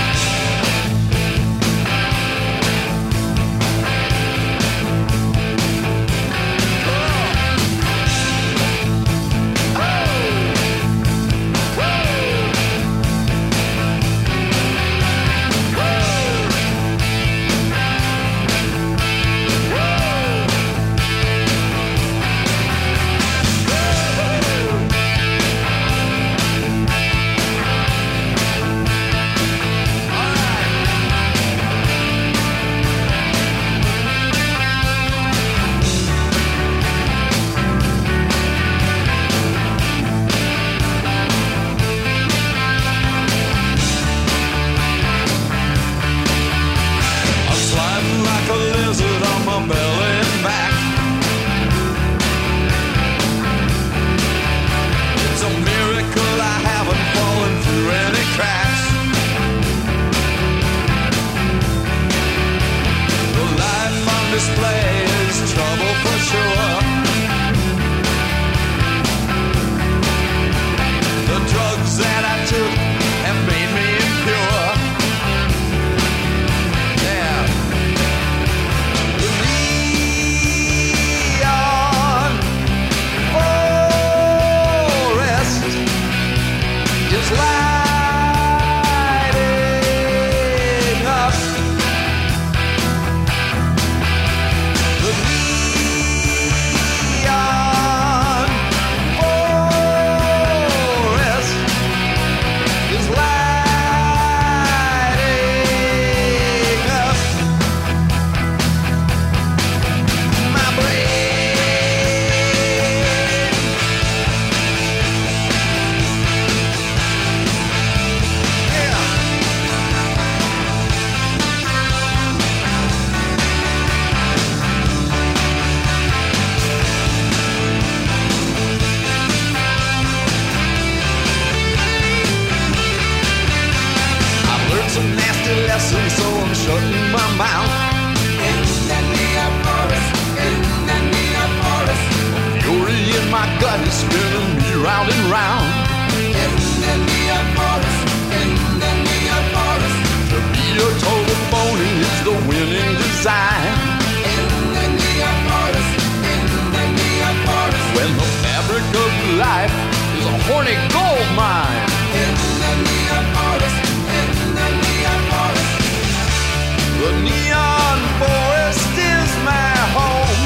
lesson, so I'm shutting my mouth. In the neon forest, in the neon forest. Fury in my gut is spinning me round and round. In the neon forest, in the neon forest. To be a total phony is the winning design. In the neon forest, in the neon forest. When the fabric of life is a horny gold mine. In the neon forest, in the neon forest. The neon forest is my home.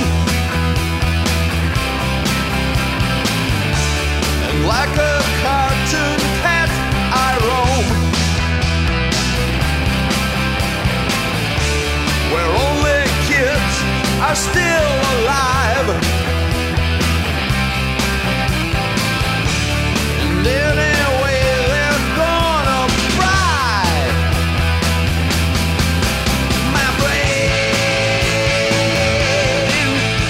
And like a cartoon cat I roam, where only kids are still alive. And anyway they're gonna fry my brain.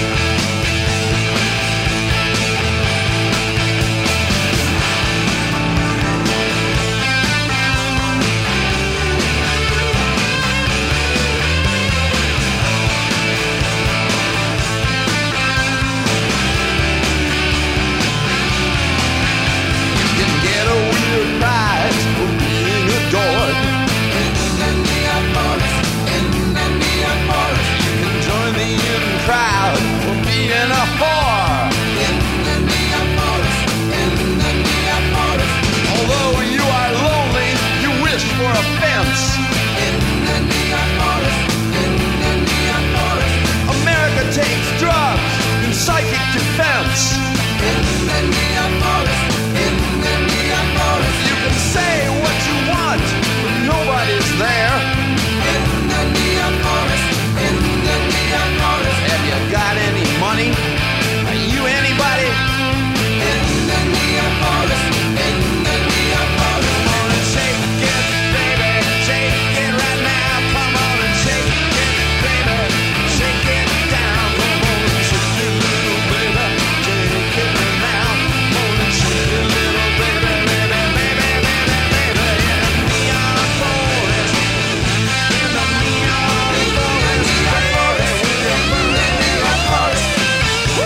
You can get a weird prize for being adored. In the neon forest, in the neon forest. You can join the in crowd for being a whore. In the neon forest, in the neon forest. Although you are lonely, you wish for a fence. In the neon forest, in the neon forest. America takes drugs in psychic defense. In the neon forest, in the neon forest. You can say what you want, but nobody's there. In the neon forest, in the neon forest. Have you got any money? Are you anybody? In the neon forest, in the neon forest. Come on and shake it, baby, shake it right now. Come on and shake it, baby, shake it down. Come on and shake it, little baby, shake it right now. Come on and shake it, little baby, baby, baby, baby, baby. In the neon forest, in the neon forest, baby, in the neon forest. Woo!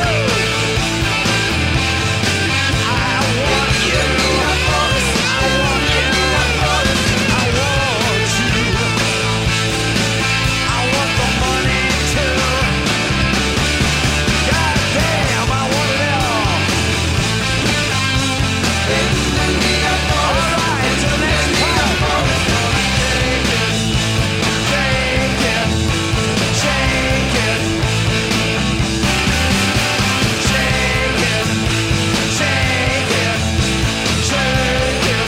I want you, forest. I want you, forest. I want you. I want the money too. God damn, I want it all. In the neon forest. All right, to the next part. Shake it, shake it, shake it, shake it, shake it, shake it,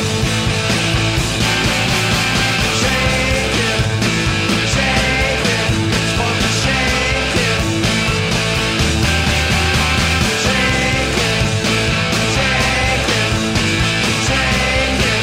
shake it, shake it. It's fun to shake it, shake it, shake it, shake it.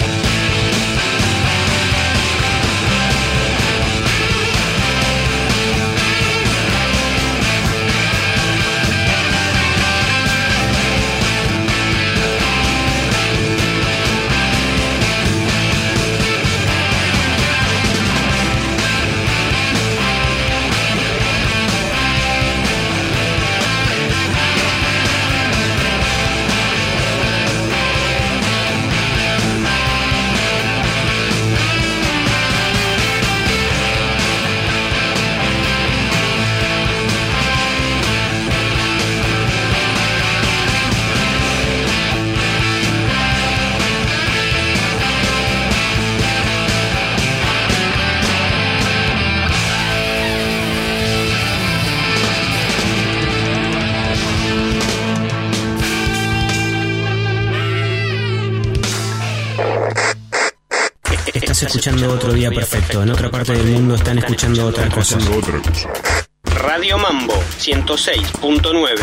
Estás escuchando Otro Día Perfecto. En otra parte del mundo están escuchando otra cosa. Radio Mambo ciento seis punto nueve.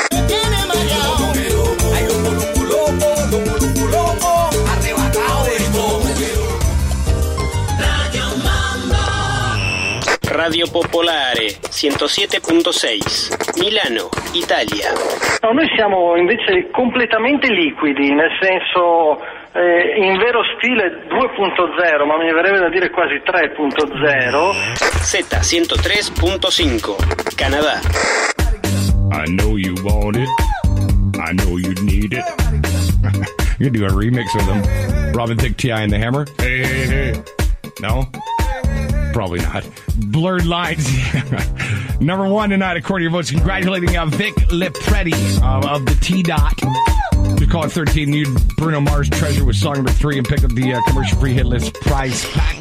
Radio Popolare ciento sette punto sei, Milano, Italia. No, noi siamo invece completamente liquidi, nel senso eh, in vero stile due punto zero, ma mi verrebbe da dire quasi tre punto zero. Z ciento tres punto cinco, Canadá. I know you want it. I know you need it. You do a remix with them. Robin Thicke, T I and the Hammer. Hey, hey, hey. No? Probably not. Blurred Lines. Number one tonight, according to your votes. Congratulating uh, Vic Lipretti uh, of the T-Dot. You call it thirteen. You Bruno Mars Treasure with song number three and pick up the uh, commercial-free hit list prize pack.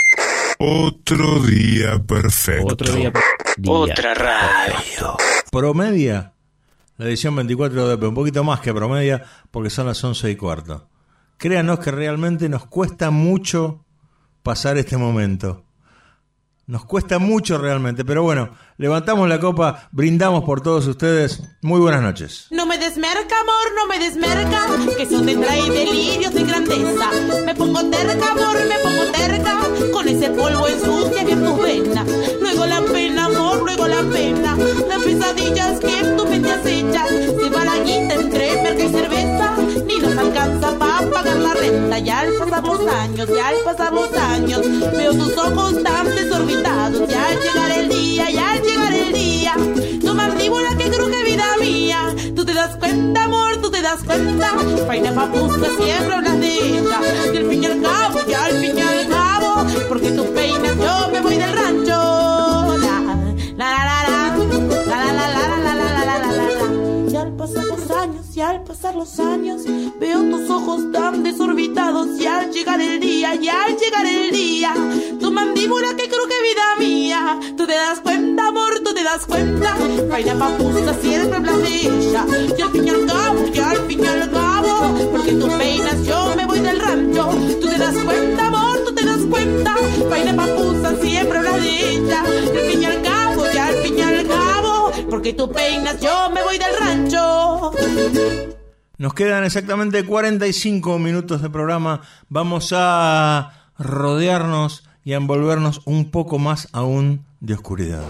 Otro día perfecto. Otro día perfecto. Otra radio. Promedia la edición veinticuatro de E P, un poquito más que promedia porque son las once y cuarto. Créanos que realmente nos cuesta mucho pasar este momento. Nos cuesta mucho realmente, pero bueno, levantamos la copa, brindamos por todos ustedes. Muy buenas noches. No me desmerca, amor, no me desmerca, que eso te trae delirios de grandeza. Me pongo terca, amor, me pongo terca, con ese polvo ensucia bien tus venas. Luego la pena, amor, luego la pena, las pesadillas que en tu mente acechan. Se va la guita entre merca y cerveza, ni nos alcanza para pagar la renta. Y al pasar los años, y al pasar los años, veo tus ojos tan desorbitados. Y al llegar el día, y al llegar el día, tu mandíbula que cruje vida mía. Tú te das cuenta, amor, tú te das cuenta, faina papusa siempre hablas de ella. Y al fin y al cabo, y al fin y al cabo, porque tú peinas, yo me voy del rancho. La, la, la, la, la, la, la, la, la, la, la, la, la, la. Y al pasar los años, y al pasar los años, veo tus ojos tan desorbitados. Y al llegar el día, y al llegar el día, tu mandíbula que cruje vida mía. Tú te das cuenta, amor, tú te das cuenta, faina papusa siempre hablas de ella. Y al fin y al cabo, y al fin y al cabo, porque tú peinas, yo me voy del rancho. Tú te das cuenta, amor, tú te das cuenta, faina papusa siempre hablas de ella. Y al fin y al cabo, y al fin y al cabo, porque tú peinas, yo me voy del rancho. Nos quedan exactamente cuarenta y cinco minutos de programa. Vamos a rodearnos y a envolvernos un poco más aún de oscuridad.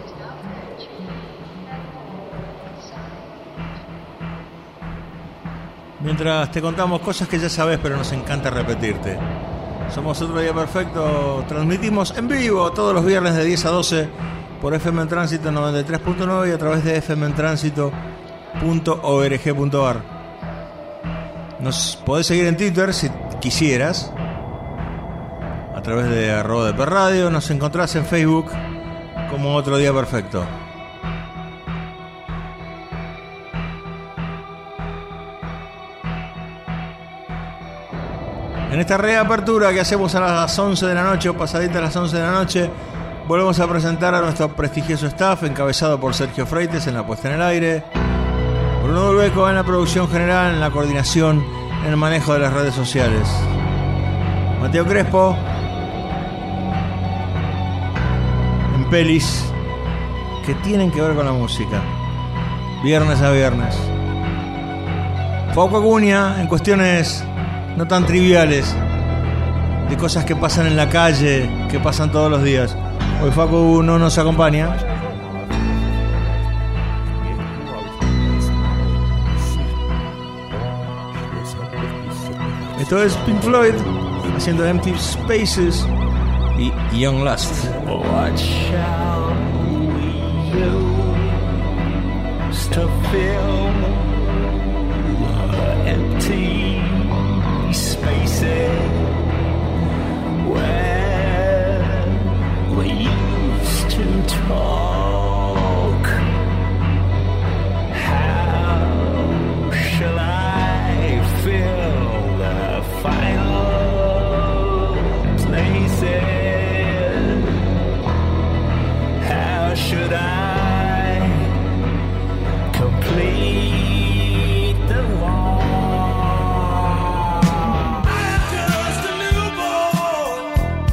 Mientras te contamos cosas que ya sabes, pero nos encanta repetirte. Somos Otro Día Perfecto, transmitimos en vivo todos los viernes de diez a doce por F M en Tránsito noventa y tres punto nueve y a través de f m en tránsito punto org punto a r. Nos podés seguir en Twitter si quisieras, a través de arroba de perradio. Nos encontrás en Facebook como Otro Día Perfecto. En esta reapertura que hacemos a las once de la noche o pasaditas a las once de la noche, volvemos a presentar a nuestro prestigioso staff, encabezado por Sergio Freites en la puesta en el aire, Bruno Dulbeco en la producción general, en la coordinación, en el manejo de las redes sociales, Mateo Crespo en pelis que tienen que ver con la música, viernes a viernes, Fauco Acuña en cuestiones no tan triviales, de cosas que pasan en la calle, que pasan todos los días. Hoy Facu no nos acompaña. Esto es Pink Floyd haciendo Empty Spaces y Young Lust. What shall we use to fill the empty spaces where we used to talk? How shall I fill the final places? How should I complete the wall? I'm just a newborn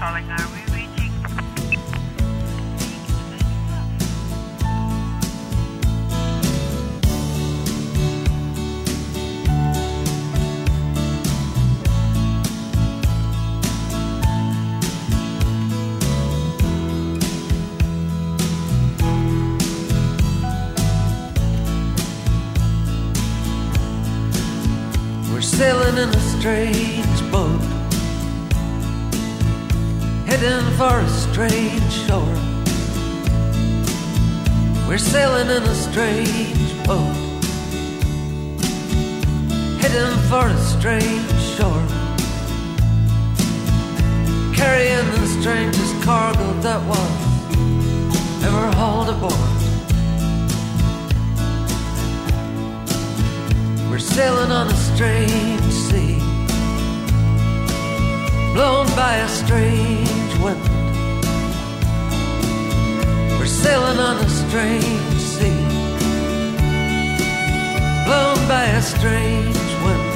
calling. Are we reaching? We're sailing in a strange boat, heading for a strange shore. We're sailing in a strange boat, heading for a strange shore, carrying the strangest cargo that was ever hauled aboard. We're sailing on a strange sea, blown by a strange wind. We're sailing on a strange sea, blown by a strange wind,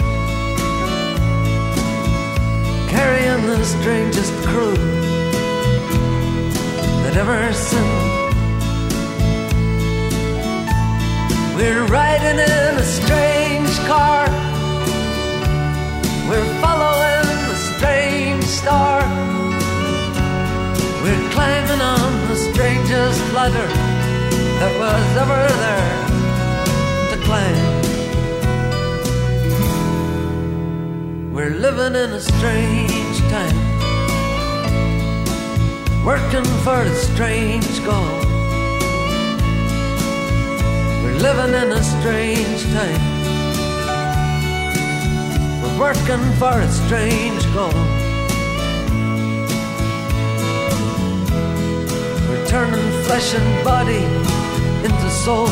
carrying the strangest crew that ever sinned. We're riding in a strange car, we're following the strange star, we're climbing on the strangest ladder that was ever there to climb. We're living in a strange time, working for a strange goal. We're living in a strange time, we're working for a strange goal. We're turning flesh and body into soul.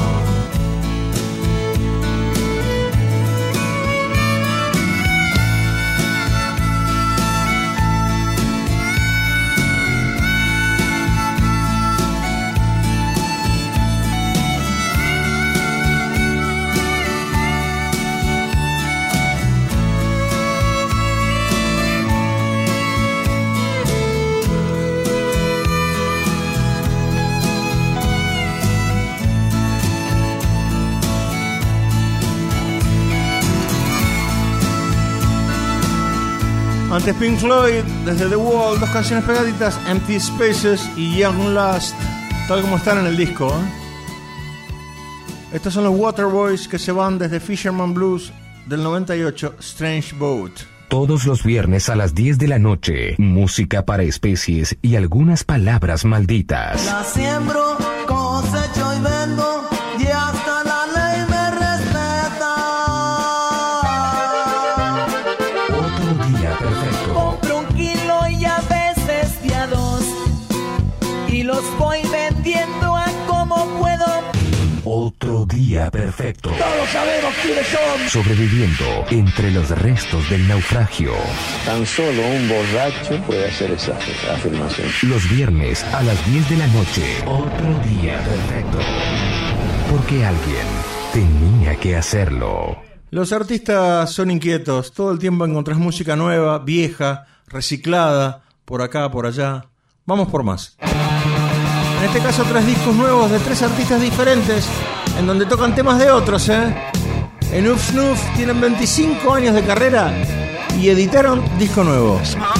Antes Pink Floyd, desde The Wall, dos canciones pegaditas, Empty Spaces y Young Lust, tal como están en el disco, ¿eh? Estos son los Waterboys que se van desde Fisherman Blues del noventa y ocho, Strange Boat. Todos los viernes a las diez de la noche, música para especies y algunas palabras malditas. La siembro, cosecho y vendo, y hasta la ley me respeta. Otro día perfecto. Compro un kilo y a veces de a dos, y los voy vendiendo a como puedo. Otro día perfecto. Todos sabemos quiénes son. Sobreviviendo entre los restos del naufragio. Tan solo un borracho puede hacer esa afirmación. Los viernes a las diez de la noche. Otro día perfecto. Porque alguien tenía que hacerlo. Los artistas son inquietos. Todo el tiempo encontrás música nueva, vieja, reciclada, por acá, por allá. Vamos por más. En este caso, tres discos nuevos de tres artistas diferentes, en donde tocan temas de otros, ¿eh? En Uf Snoof tienen veinticinco años de carrera y editaron disco nuevo.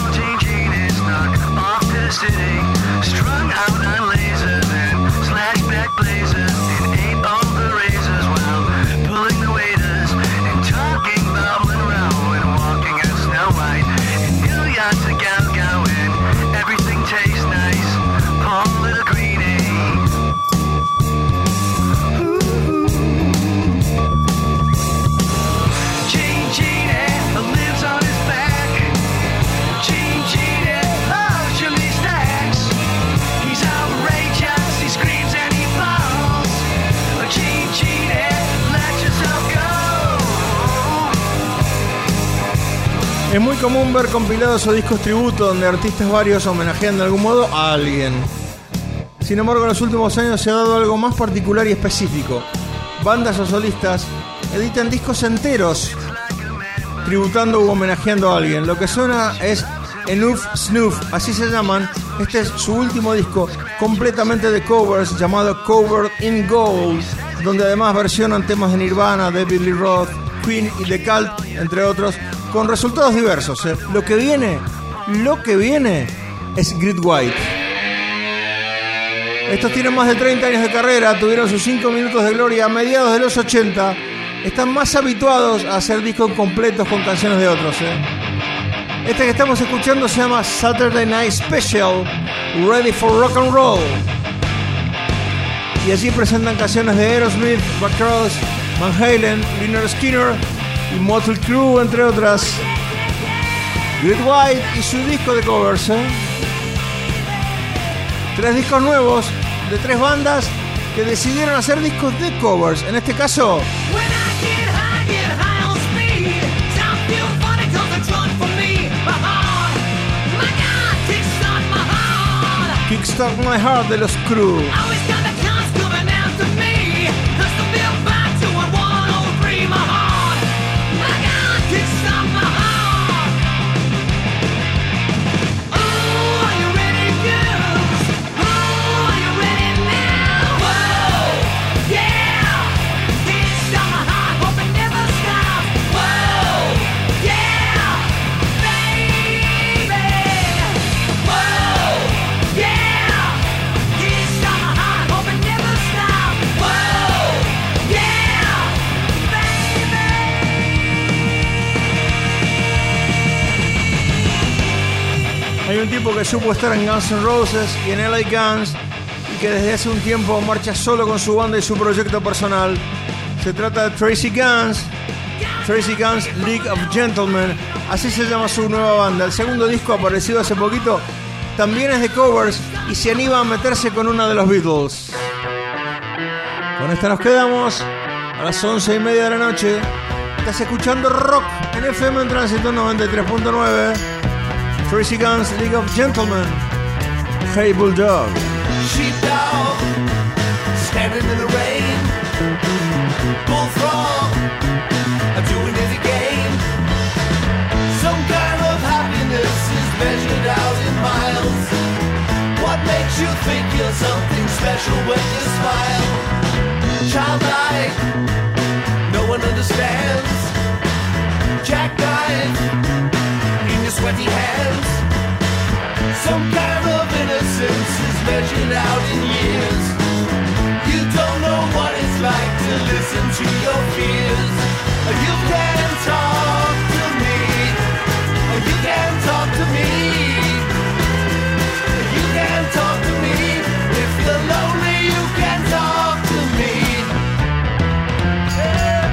Es muy común ver compilados o discos tributo donde artistas varios homenajean de algún modo a alguien. Sin embargo, en los últimos años se ha dado algo más particular y específico. Bandas o solistas editan discos enteros tributando u homenajeando a alguien. Lo que suena es Enough Snuff, así se llaman. Este es su último disco, completamente de covers, llamado Covered in Gold, donde además versionan temas de Nirvana, David Lee Roth, Queen y The Cult, entre otros, con resultados diversos. ¿eh? Lo que viene, lo que viene es Great White. Estos tienen más de treinta años de carrera, tuvieron sus cinco minutos de gloria a mediados de los ochenta. Están más habituados a hacer discos completos con canciones de otros. ¿eh? Este que estamos escuchando se llama Saturday Night Special, Ready for Rock and Roll. Y allí presentan canciones de Aerosmith, Black Crowes, Van Halen, Lynyrd Skynyrd y Motley Crue, entre otras. Great White y su disco de covers. ¿eh? Tres discos nuevos de tres bandas que decidieron hacer discos de covers. En este caso, Kickstart My Heart de los Crue. Hay un tipo que supo estar en Guns N' Roses y en L A Guns y que desde hace un tiempo marcha solo con su banda y su proyecto personal. Se trata de Tracy Guns, Tracy Guns League of Gentlemen, así se llama su nueva banda. El segundo disco, aparecido hace poquito, también es de covers y se anima a meterse con una de los Beatles. Con esta nos quedamos a las once y media de la noche. Estás escuchando Rock en F M en Tránsito noventa y tres punto nueve. Tracy Guns, League of Gentlemen, Hey Bulldog. Sheepdog, standing in the rain. Bullfrog, doing it again. Some kind of happiness is measured out in miles. What makes you think you're something special when you smile? Childlike, no one understands. Jackknife in your sweaty hands. Some kind of innocence is measured out in years. You don't know what it's like to listen to your fears. You can talk to me. You can talk to me. You can talk to me. If you're lonely, you can talk to me. Yeah.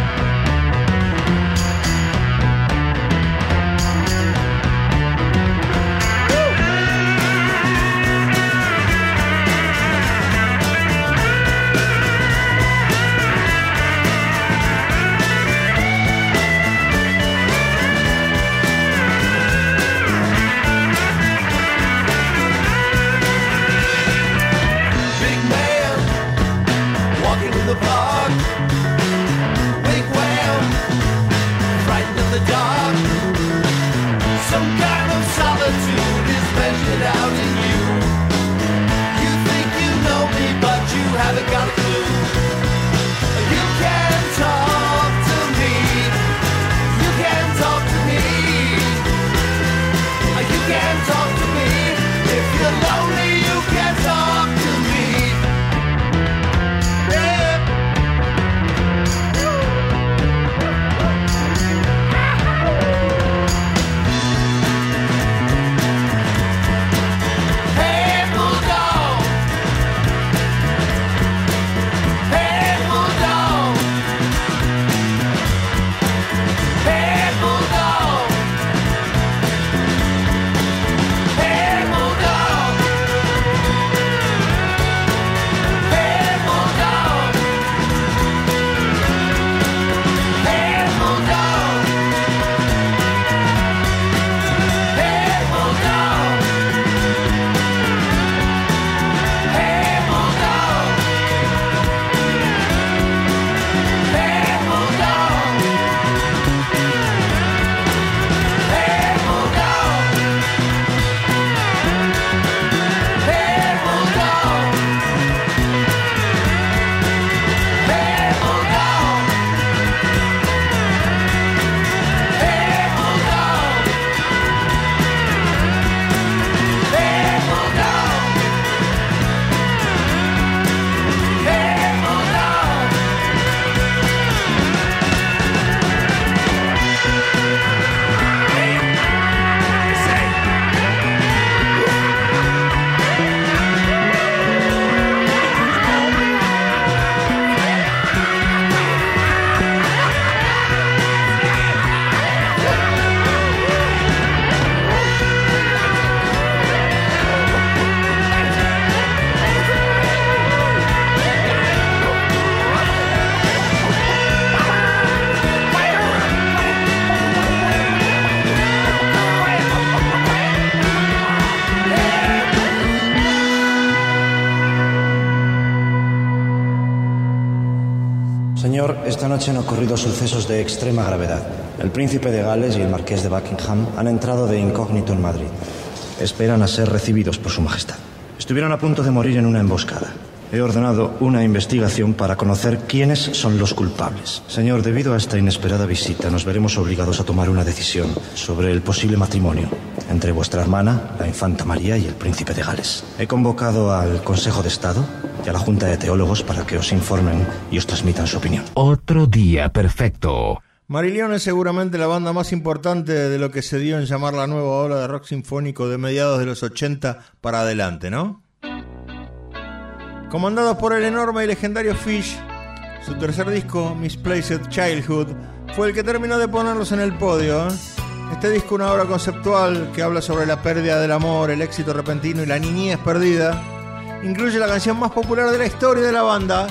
Señor, esta noche han ocurrido sucesos de extrema gravedad. El príncipe de Gales y el marqués de Buckingham han entrado de incógnito en Madrid. Esperan a ser recibidos por su majestad. Estuvieron a punto de morir en una emboscada. He ordenado una investigación para conocer quiénes son los culpables. Señor, debido a esta inesperada visita, nos veremos obligados a tomar una decisión sobre el posible matrimonio entre vuestra hermana, la infanta María, y el príncipe de Gales. He convocado al Consejo de Estado y a la Junta de Teólogos para que os informen y os transmitan su opinión. Otro día perfecto. Marillion es seguramente la banda más importante de lo que se dio en llamar la nueva ola de rock sinfónico de mediados de los ochenta para adelante, ¿no? Comandados por el enorme y legendario Fish, su tercer disco, Misplaced Childhood, fue el que terminó de ponerlos en el podio, ¿eh? Este disco, una obra conceptual que habla sobre la pérdida del amor, el éxito repentino y la niñez perdida, incluye la canción más popular de la historia de la banda,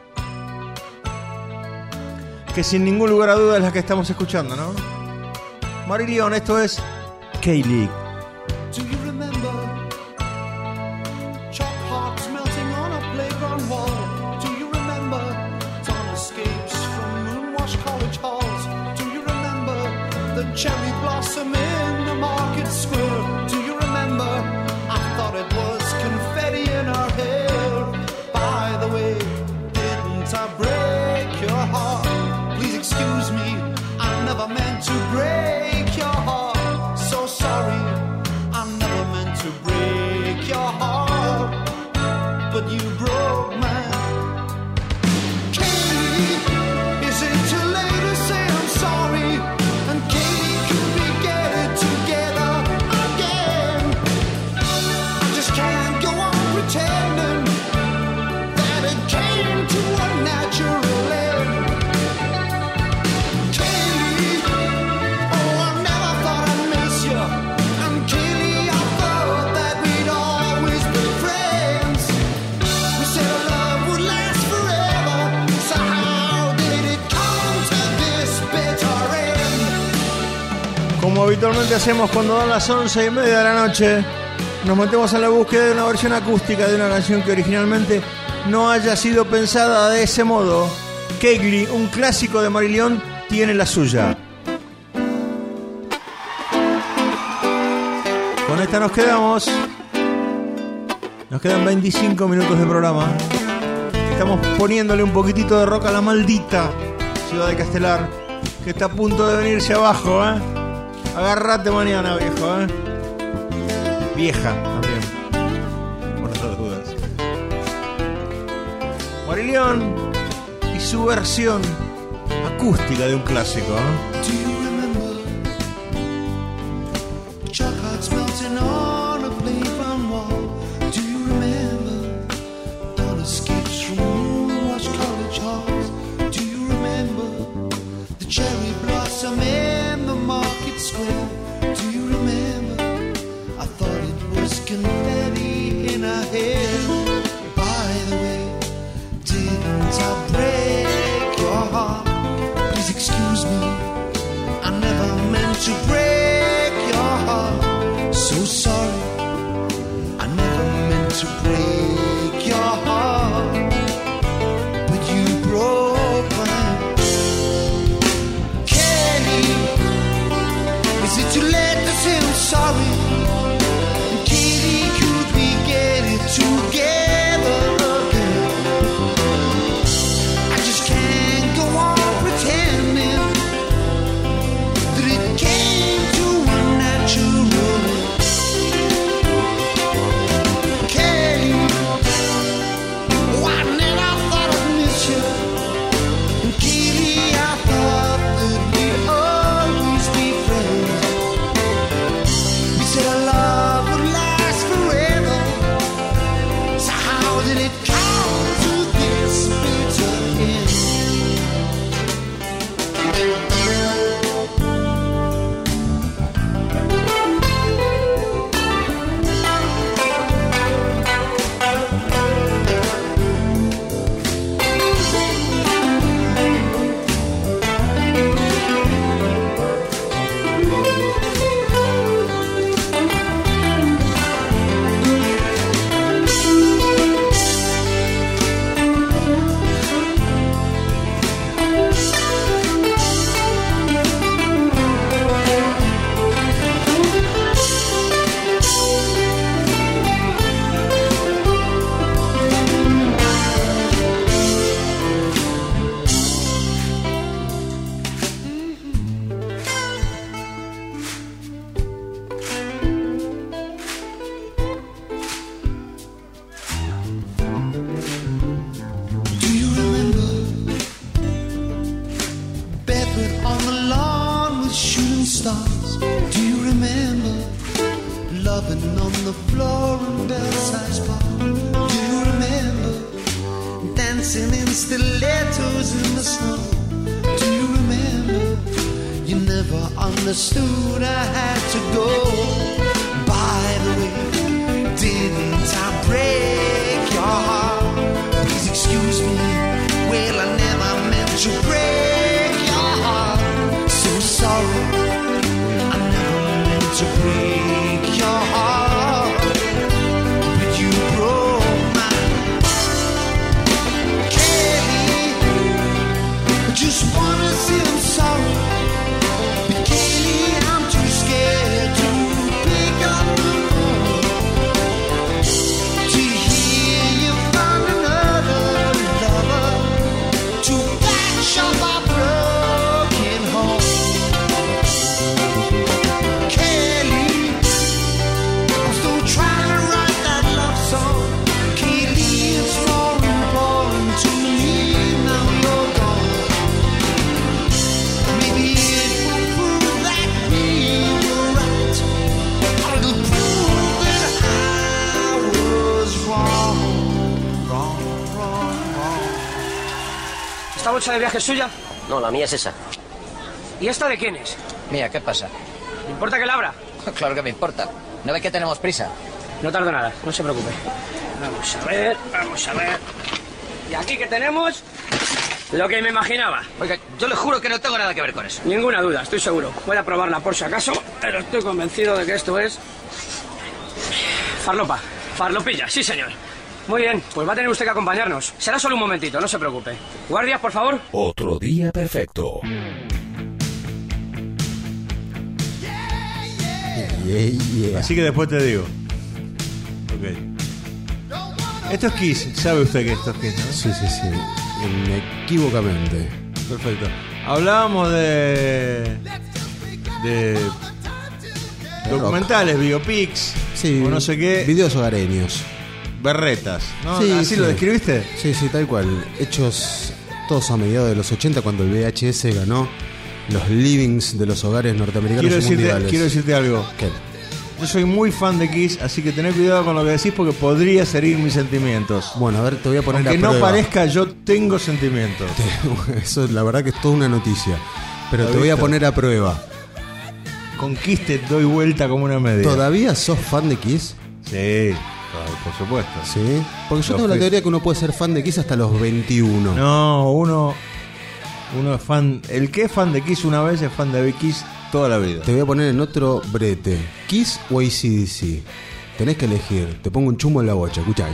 que sin ningún lugar a duda es la que estamos escuchando, ¿no? Marillion, esto es K-League. Cherry blossom in the market square. Do you remember? I thought it was confetti in our hair. By the way, didn't I break your heart? Please excuse me, I never meant to break your heart. So sorry, I never meant to break your heart. But you broke mine. Katie, is it too late to say I'm sorry? And Katie, pretending that it came to a natural end. Katie, oh, I never thought I'd miss you. And Katie, I thought that we'd always be friends. We said our love would last forever. So how did it come to this bitter end? Como habitualmente hacemos cuando dan las once y media de la noche, nos metemos en la búsqueda de una versión acústica de una canción que originalmente no haya sido pensada de ese modo. Keighley, un clásico de Marillion, tiene la suya. Con esta nos quedamos. Nos quedan veinticinco minutos de programa. Estamos poniéndole un poquitito de rock a la maldita ciudad de Castelar, que está a punto de venirse abajo, ¿eh? Agárrate mañana, viejo, ¿eh? Vieja también, por las dudas. Marillion y su versión acústica de un clásico, ¿eh? Do you remember chocolates melting on a playground wall? Do you remember dawn escapes from moon-washed college halls? Do you remember the cherry blossom in the market square? Do you remember I thought it was confetti in her hair? By the way, didn't I break your heart? Please excuse me, I never meant to break your heart. So sorry. remember loving on the floor in Belsize Bar? Do you remember dancing in stilettos in the snow? Do you remember you never understood I had to go? By the way, didn't I break your heart? Please excuse me, well I never meant to break your heart. So sorry, I never meant to break your heart, but you broke mine. Kelly, I just wanna say I'm sorry, but Kelly, I'm too scared to pick up the phone to hear you found another lover to patch up our broken home. Kelly, I'm still trying to write that love song. Kelly, it's more important to me now you're gone. Maybe it will prove that we were right, or it'll prove that I was wrong. Wrong, wrong, wrong. ¿Esta bolsa de viaje es suya? No, la mía es esa. ¿Y esta de quién es? Mía, ¿qué pasa? ¿Le importa que la abra? Claro que me importa. ¿No ve que tenemos prisa? No tardo nada, no se preocupe. Vamos a ver, vamos a ver. Y aquí que tenemos lo que me imaginaba. Oiga, yo le juro que no tengo nada que ver con eso. Ninguna duda, estoy seguro. Voy a probarla por si acaso, pero estoy convencido de que esto es farlopa, farlopilla, sí señor. Muy bien, pues va a tener usted que acompañarnos. Será solo un momentito, no se preocupe. Guardias, por favor. Otro día perfecto. Yeah, yeah. Así que después te digo. Ok. Esto es Kiss, sabe usted que esto es Kiss, ¿no? Sí, sí, sí. Inequívocamente. Perfecto. Hablábamos de. de. documentales, biopics, Sí, o no sé qué. videos hogareños. Berretas, ¿no? Sí, ¿Así sí. lo describiste? Sí, sí, tal cual. Hechos todos a mediados de los ochenta, cuando el V H S ganó los livings de los hogares norteamericanos Quiero y decirte, mundiales. quiero decirte algo. ¿Qué? Yo soy muy fan de Kiss, así que tené cuidado con lo que decís porque podría herir mis sentimientos. Bueno, a ver, te voy a poner Aunque a prueba. no parezca, yo tengo sentimientos. Eso, la verdad que es toda una noticia. Pero ¿Lo te voy a viste? poner a prueba. Con Kiss te doy vuelta como una media. ¿Todavía sos fan de Kiss? Sí, por supuesto. ¿Sí? Porque yo Lo tengo la fui. teoría que uno puede ser fan de Kiss hasta los veintiuno. No, uno uno es fan. El que es fan de Kiss una vez es fan de Kiss toda la vida. Te voy a poner en otro brete. ¿Kiss o A C D C? Tenés que elegir. Te pongo un chumbo en la bocha. Escuchá.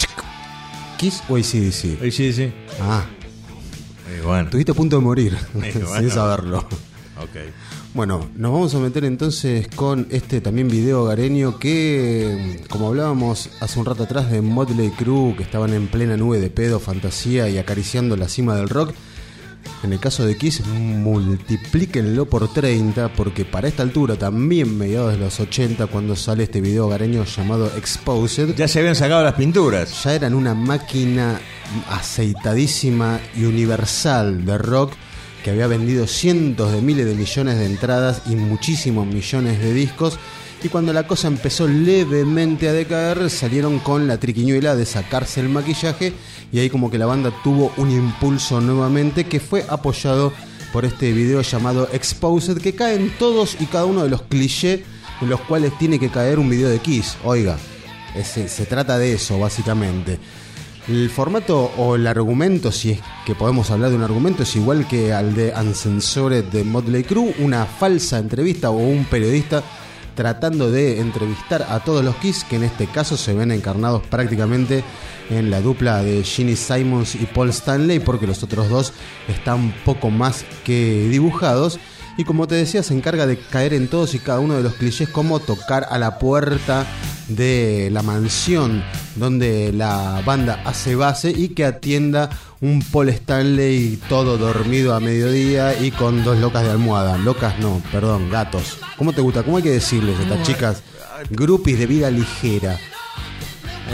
¿Kiss o A C D C? A C D C. Ah. Eh, bueno. Estuviste a punto de morir. Eh, Sin bueno. saberlo. Ok. Bueno, nos vamos a meter entonces con este también video hogareño que, como hablábamos hace un rato atrás de Motley Crue, que estaban en plena nube de pedo, fantasía y acariciando la cima del rock. En el caso de Kiss, multiplíquenlo por treinta, porque para esta altura, también mediados de los ochenta, cuando sale este video hogareño llamado Exposed, ya se habían sacado las pinturas. Ya eran una máquina aceitadísima y universal de rock, que había vendido cientos de miles de millones de entradas y muchísimos millones de discos. Y cuando la cosa empezó levemente a decaer, salieron con la triquiñuela de sacarse el maquillaje, y ahí como que la banda tuvo un impulso nuevamente, que fue apoyado por este video llamado Exposed, que caen todos y cada uno de los clichés en los cuales tiene que caer un video de Kiss. Oiga, ese, se trata de eso básicamente. El formato o el argumento, si es que podemos hablar de un argumento, es igual que al de Uncensored de Motley Crue, una falsa entrevista o un periodista tratando de entrevistar a todos los Kiss, que en este caso se ven encarnados prácticamente en la dupla de Gene Simmons y Paul Stanley, porque los otros dos están poco más que dibujados. Y como te decía, se encarga de caer en todos y cada uno de los clichés, como tocar a la puerta de la mansión donde la banda hace base y que atienda un Paul Stanley todo dormido a mediodía y con dos locas de almohada. Locas no, perdón, gatos. ¿Cómo te gusta? ¿Cómo hay que decirles a estas chicas? Groupies de vida ligera.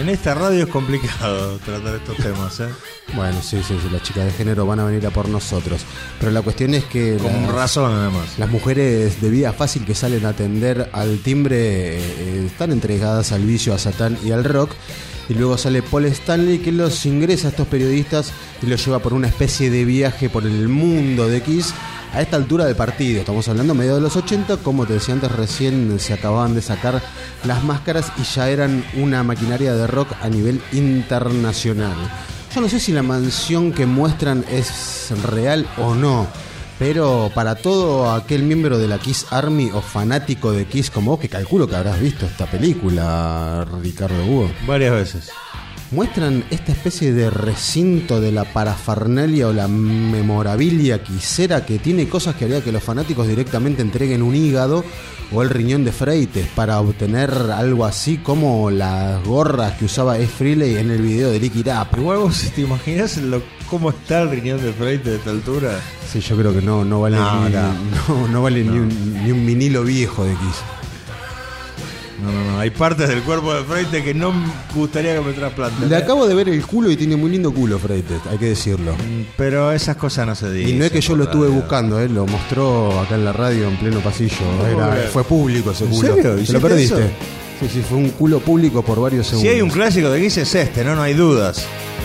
En esta radio es complicado tratar estos temas, ¿eh? Bueno, sí, sí, sí, las chicas de género van a venir a por nosotros. Pero la cuestión es que... Con las, razón, además. Las mujeres de vida fácil que salen a atender al timbre eh, están entregadas al vicio, a Satán y al rock. Y luego sale Paul Stanley, que los ingresa a estos periodistas y los lleva por una especie de viaje por el mundo de Kiss. A esta altura del partido, estamos hablando medio de los ochenta, como te decía antes, recién se acababan de sacar las máscaras y ya eran una maquinaria de rock a nivel internacional. Yo no sé si la mansión que muestran es real o no, pero para todo aquel miembro de la Kiss Army o fanático de Kiss como vos, que calculo que habrás visto esta película, Ricardo Hugo. Varias veces. Muestran esta especie de recinto de la parafernalia o la memorabilia quisera que tiene cosas que haría que los fanáticos directamente entreguen un hígado o el riñón de Freites para obtener algo así como las gorras que usaba Ace Frehley en el video de Lick It Up. Igual vos te imaginas lo, cómo está el riñón de Freites de esta altura. Sí, yo creo que no, no vale, no, ni, no. No, no vale no. Ni, un, ni un vinilo viejo de Kiss. No, no, no. Hay partes del cuerpo de Freites que no me gustaría que me trasplanten. Le acabo de ver el culo y tiene muy lindo culo Freites, hay que decirlo. Pero esas cosas no se dicen. Y no es que yo lo estuve buscando, ¿eh? Lo mostró acá en la radio en pleno pasillo. Era, fue público ese culo. ¿En serio? ¿Te lo perdiste? Eso? Sí, sí, fue un culo público por varios segundos. Si hay un clásico de Kiss es este, no, no hay dudas.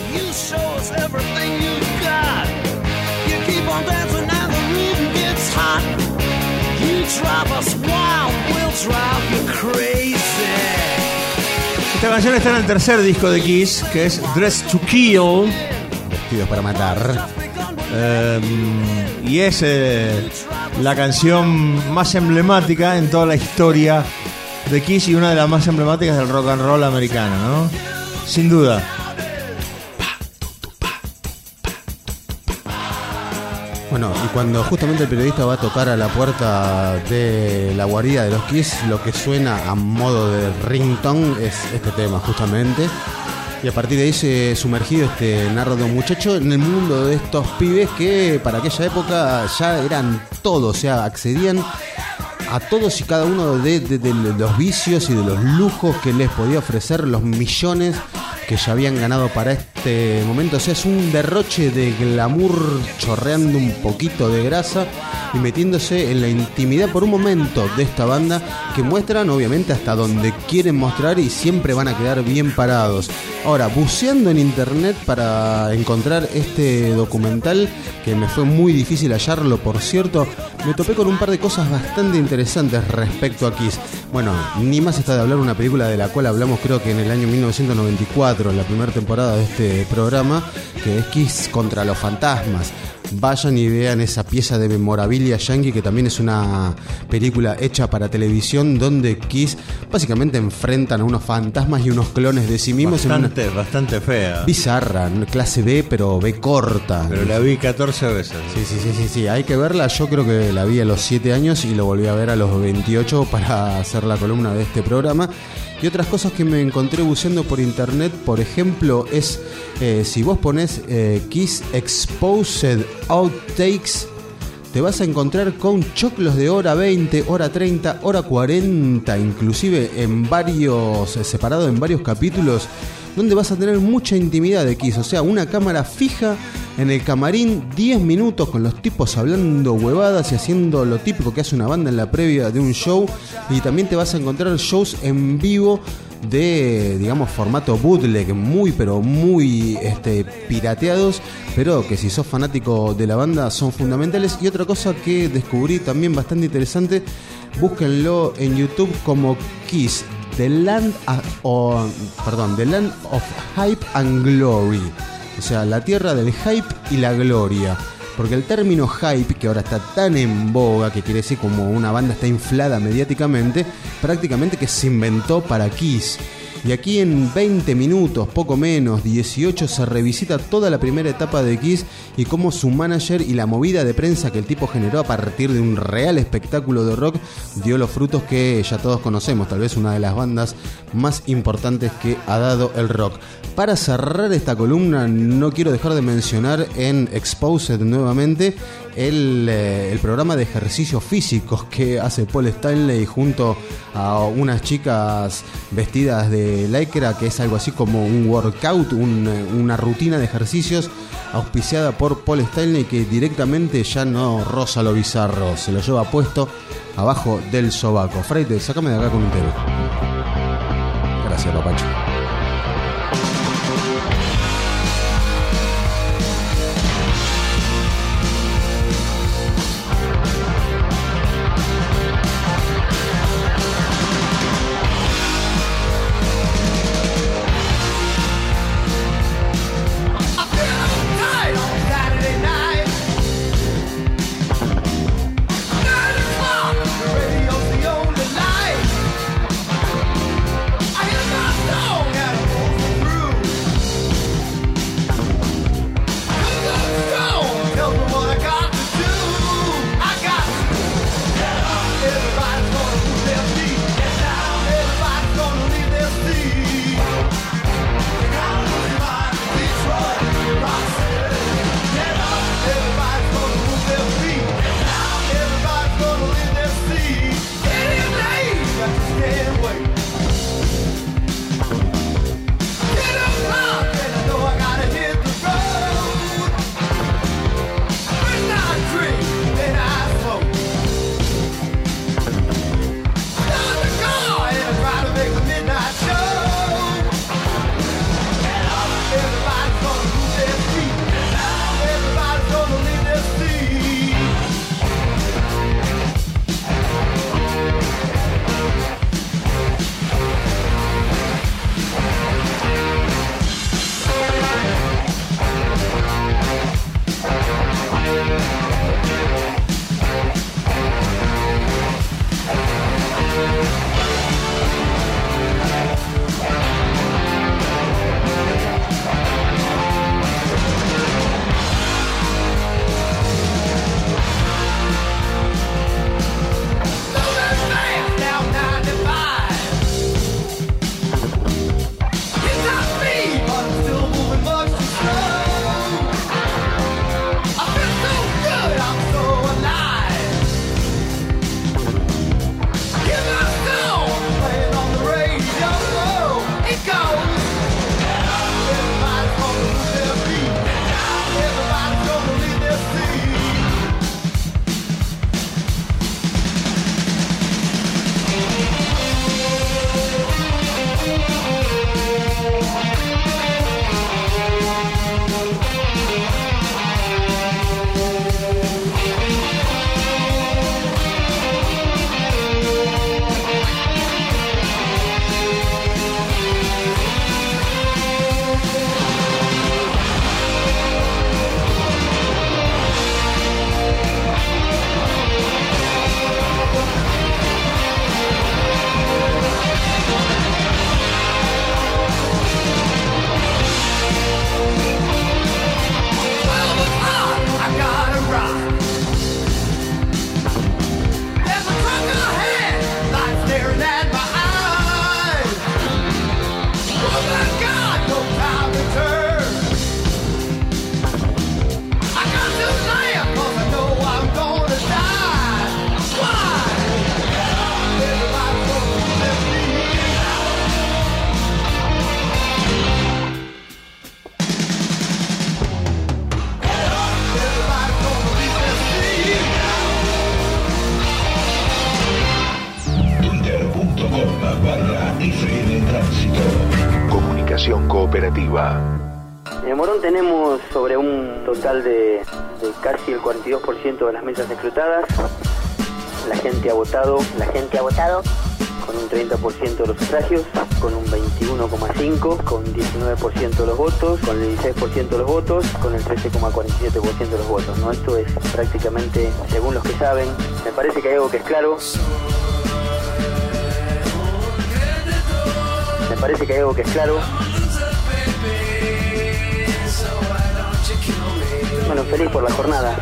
Esta canción está en el tercer disco de Kiss, que es Dressed to Kill. Vestidos para matar. Eh, y es eh, la canción más emblemática en toda la historia de Kiss y una de las más emblemáticas del rock and roll americano, ¿no? Sin duda. Bueno, y cuando justamente el periodista va a tocar a la puerta de la guarida de los Kiss, lo que suena a modo de ringtone es este tema justamente. Y a partir de ahí se sumergido este nardo muchacho en el mundo de estos pibes que para aquella época ya eran todos, o sea, accedían a todos y cada uno de, de, de los vicios y de los lujos que les podía ofrecer los millones que ya habían ganado para este momento. O sea, es un derroche de glamour chorreando un poquito de grasa y metiéndose en la intimidad por un momento de esta banda que muestran obviamente hasta donde quieren mostrar y siempre van a quedar bien parados. Ahora, buceando en internet para encontrar este documental, que me fue muy difícil hallarlo por cierto, me topé con un par de cosas bastante interesantes respecto a Kiss. Bueno, ni más está de hablar una película de la cual hablamos creo que en el año mil novecientos noventa y cuatro, en la primera temporada de este programa, que es Kiss contra los fantasmas. Vayan y vean esa pieza de memorabilia yankee, que también es una película hecha para televisión donde Kiss básicamente enfrentan a unos fantasmas y unos clones de sí mismos. Bastante, en una bastante fea. Bizarra, clase B, pero B corta. Pero la vi catorce veces. Sí, sí, sí, sí, sí, hay que verla. Yo creo que la vi a los siete años y lo volví a ver a los veintiocho para hacer la columna de este programa. Y otras cosas que me encontré buceando por internet, por ejemplo, es eh, si vos ponés eh, Kiss Exposed Outtakes, te vas a encontrar con choclos de hora veinte, hora treinta, hora cuarenta, inclusive en varios, eh, separado en varios capítulos, donde vas a tener mucha intimidad de Kiss. O sea, una cámara fija en el camarín, diez minutos con los tipos hablando huevadas y haciendo lo típico que hace una banda en la previa de un show. Y también te vas a encontrar shows en vivo de, digamos, formato bootleg, muy pero muy este, pirateados, pero que si sos fanático de la banda son fundamentales. Y otra cosa que descubrí también bastante interesante, búsquenlo en YouTube como Kiss The Land of, oh, perdón, The Land of Hype and Glory, o sea, la tierra del hype y la gloria. Porque el término hype, que ahora está tan en boga, que quiere decir como una banda está inflada mediáticamente, prácticamente que se inventó para Kiss. Y aquí en veinte minutos, poco menos, dieciocho, se revisita toda la primera etapa de Kiss y cómo su manager y la movida de prensa que el tipo generó a partir de un real espectáculo de rock dio los frutos que ya todos conocemos, tal vez una de las bandas más importantes que ha dado el rock. Para cerrar esta columna, no quiero dejar de mencionar en Exposed nuevamente el, eh, el programa de ejercicios físicos que hace Paul Stanley junto a unas chicas vestidas de de Lycra, que es algo así como un workout, un, una rutina de ejercicios auspiciada por Paul Stanley, que directamente ya no roza lo bizarro, se lo lleva puesto abajo del sobaco. Freite, sácame de acá con un tero. Gracias, papacho. Cooperativa. En Morón tenemos sobre un total de, de casi el cuarenta y dos por ciento de las mesas escrutadas. La gente ha votado, la gente ha votado con un treinta por ciento de los sufragios, con un veintiuno coma cinco por ciento, con diecinueve por ciento de los votos, con el dieciséis por ciento de los votos, con el trece coma cuarenta y siete por ciento de los votos, ¿no? Esto es prácticamente, según los que saben, me parece que hay algo que es claro. Me parece que hay algo que es claro. Bueno, feliz por la jornada.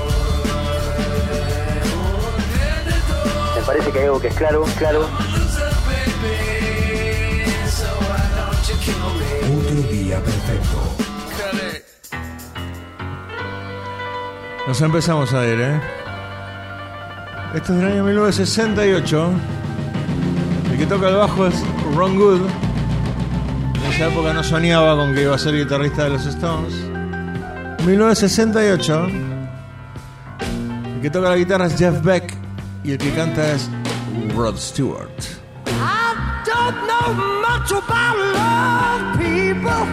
Me parece que hay algo que es claro, claro. Otro día perfecto. Nos empezamos a ir, ¿eh? Esto es del año mil novecientos sesenta y ocho. El que toca el bajo es Ron Good. En esa época no soñaba con que iba a ser guitarrista de los Stones. mil novecientos sesenta y ocho. El que toca la guitarra es Jeff Beck y el que canta es Rod Stewart. I don't know much about love, people,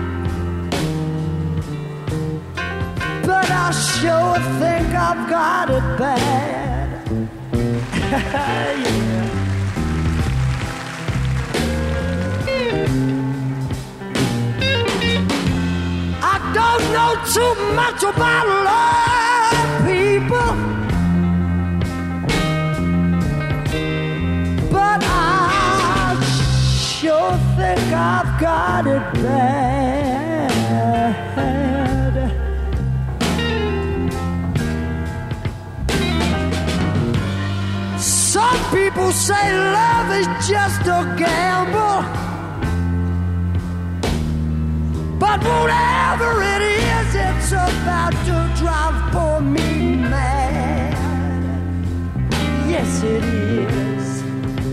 but I sure think I've got it bad. Yeah. I don't know too much about love, people, but I sure think I've got it bad. Some people say love is just a gamble, but whatever it is, it's about to drive poor me mad. Yes, it is.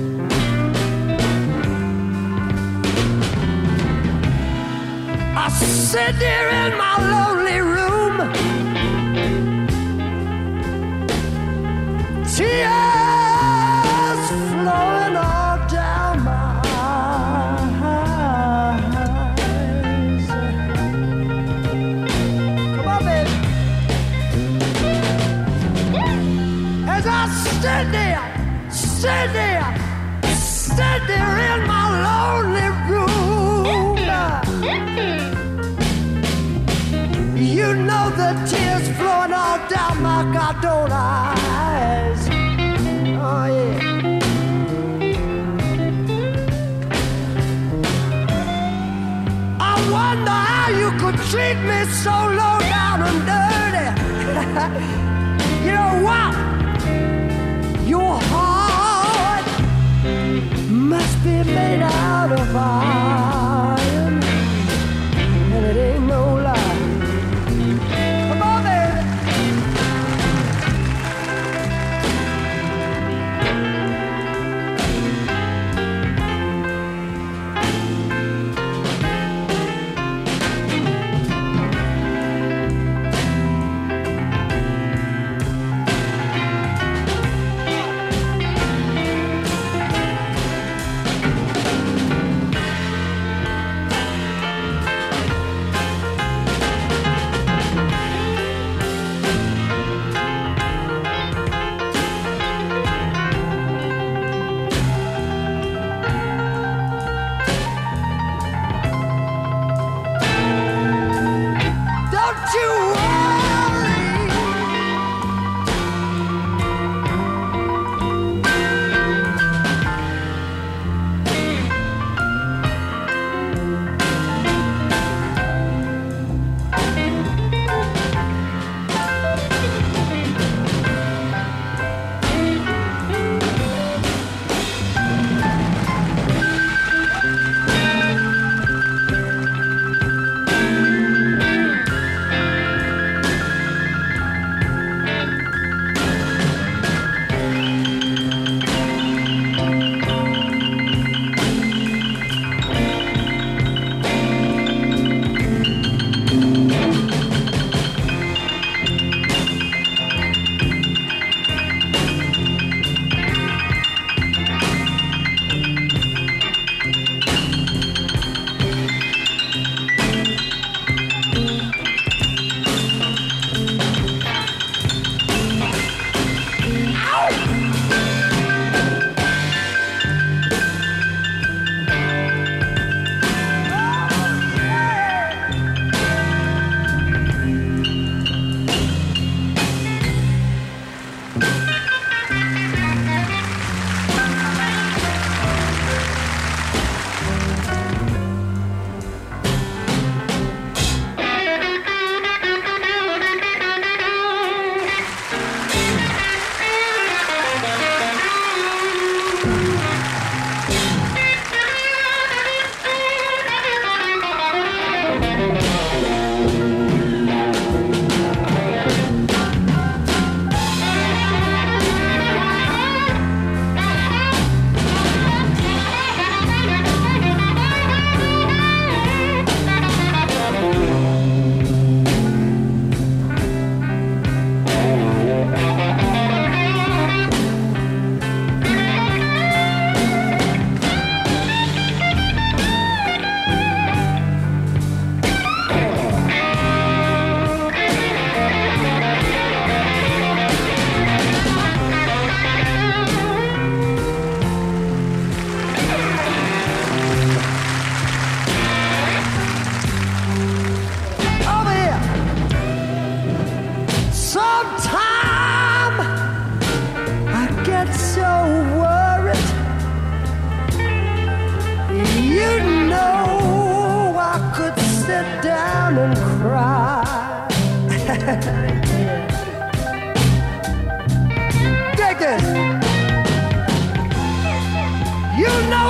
I sit there in my lonely room, tears flowing all down my eyes. Come on, baby. As I stand there, stand there, stand there in my lonely room, you know the tears flowing all down my goddamn eyes. Oh yeah. I wonder how you could treat me so low down and dirty. You know what? Your heart must be made out of iron, and it ain't no lie. Come on, baby.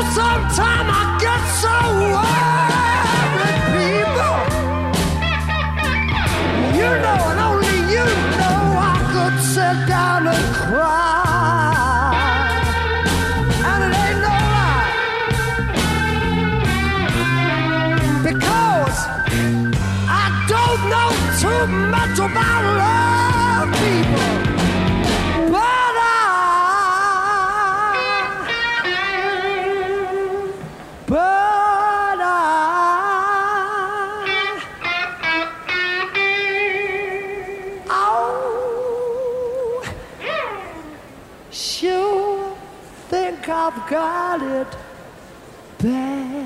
sometimes I get so worried, people. You know, and only you know I could sit down and cry. And it ain't no lie. Because I don't know too much about love, people. But I, but I, oh, sure think I've got it bad.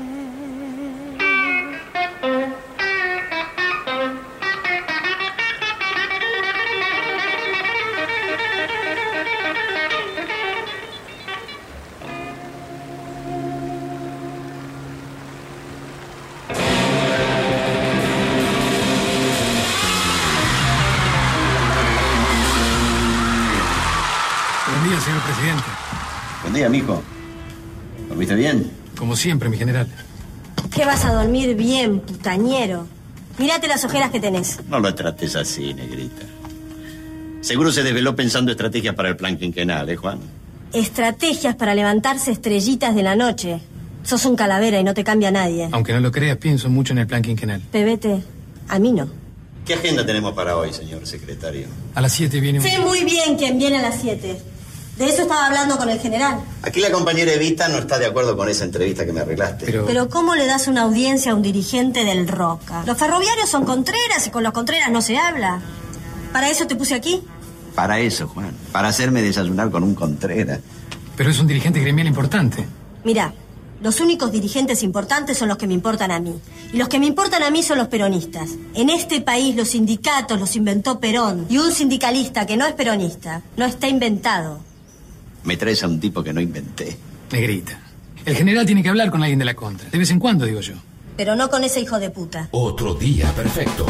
Buen día, señor presidente. Buen día, mijo. ¿Dormiste bien? Como siempre, mi general. ¿Qué vas a dormir bien, putañero? Mírate las ojeras que tenés. No lo trates así, negrita. Seguro se desveló pensando estrategias para el plan quinquenal, ¿eh, Juan? Estrategias para levantarse estrellitas de la noche. Sos un calavera y no te cambia nadie. Aunque no lo creas, pienso mucho en el plan quinquenal. Pebete, a mí no. ¿Qué agenda tenemos para hoy, señor secretario? A las siete viene un... Sé muy bien quién viene a las siete. De eso estaba hablando con el general. Aquí la compañera Evita no está de acuerdo con esa entrevista que me arreglaste. Pero... Pero ¿cómo le das una audiencia a un dirigente del Roca? Los ferroviarios son Contreras y con los Contreras no se habla. ¿Para eso te puse aquí? Para eso, Juan. Para hacerme desayunar con un Contreras. Pero es un dirigente gremial importante. Mirá, los únicos dirigentes importantes son los que me importan a mí. Y los que me importan a mí son los peronistas. En este país los sindicatos los inventó Perón. Y un sindicalista que no es peronista no está inventado. Me traes a un tipo que no inventé. Negrita. El general tiene que hablar con alguien de la contra. De vez en cuando, digo yo. Pero no con ese hijo de puta. Otro día perfecto.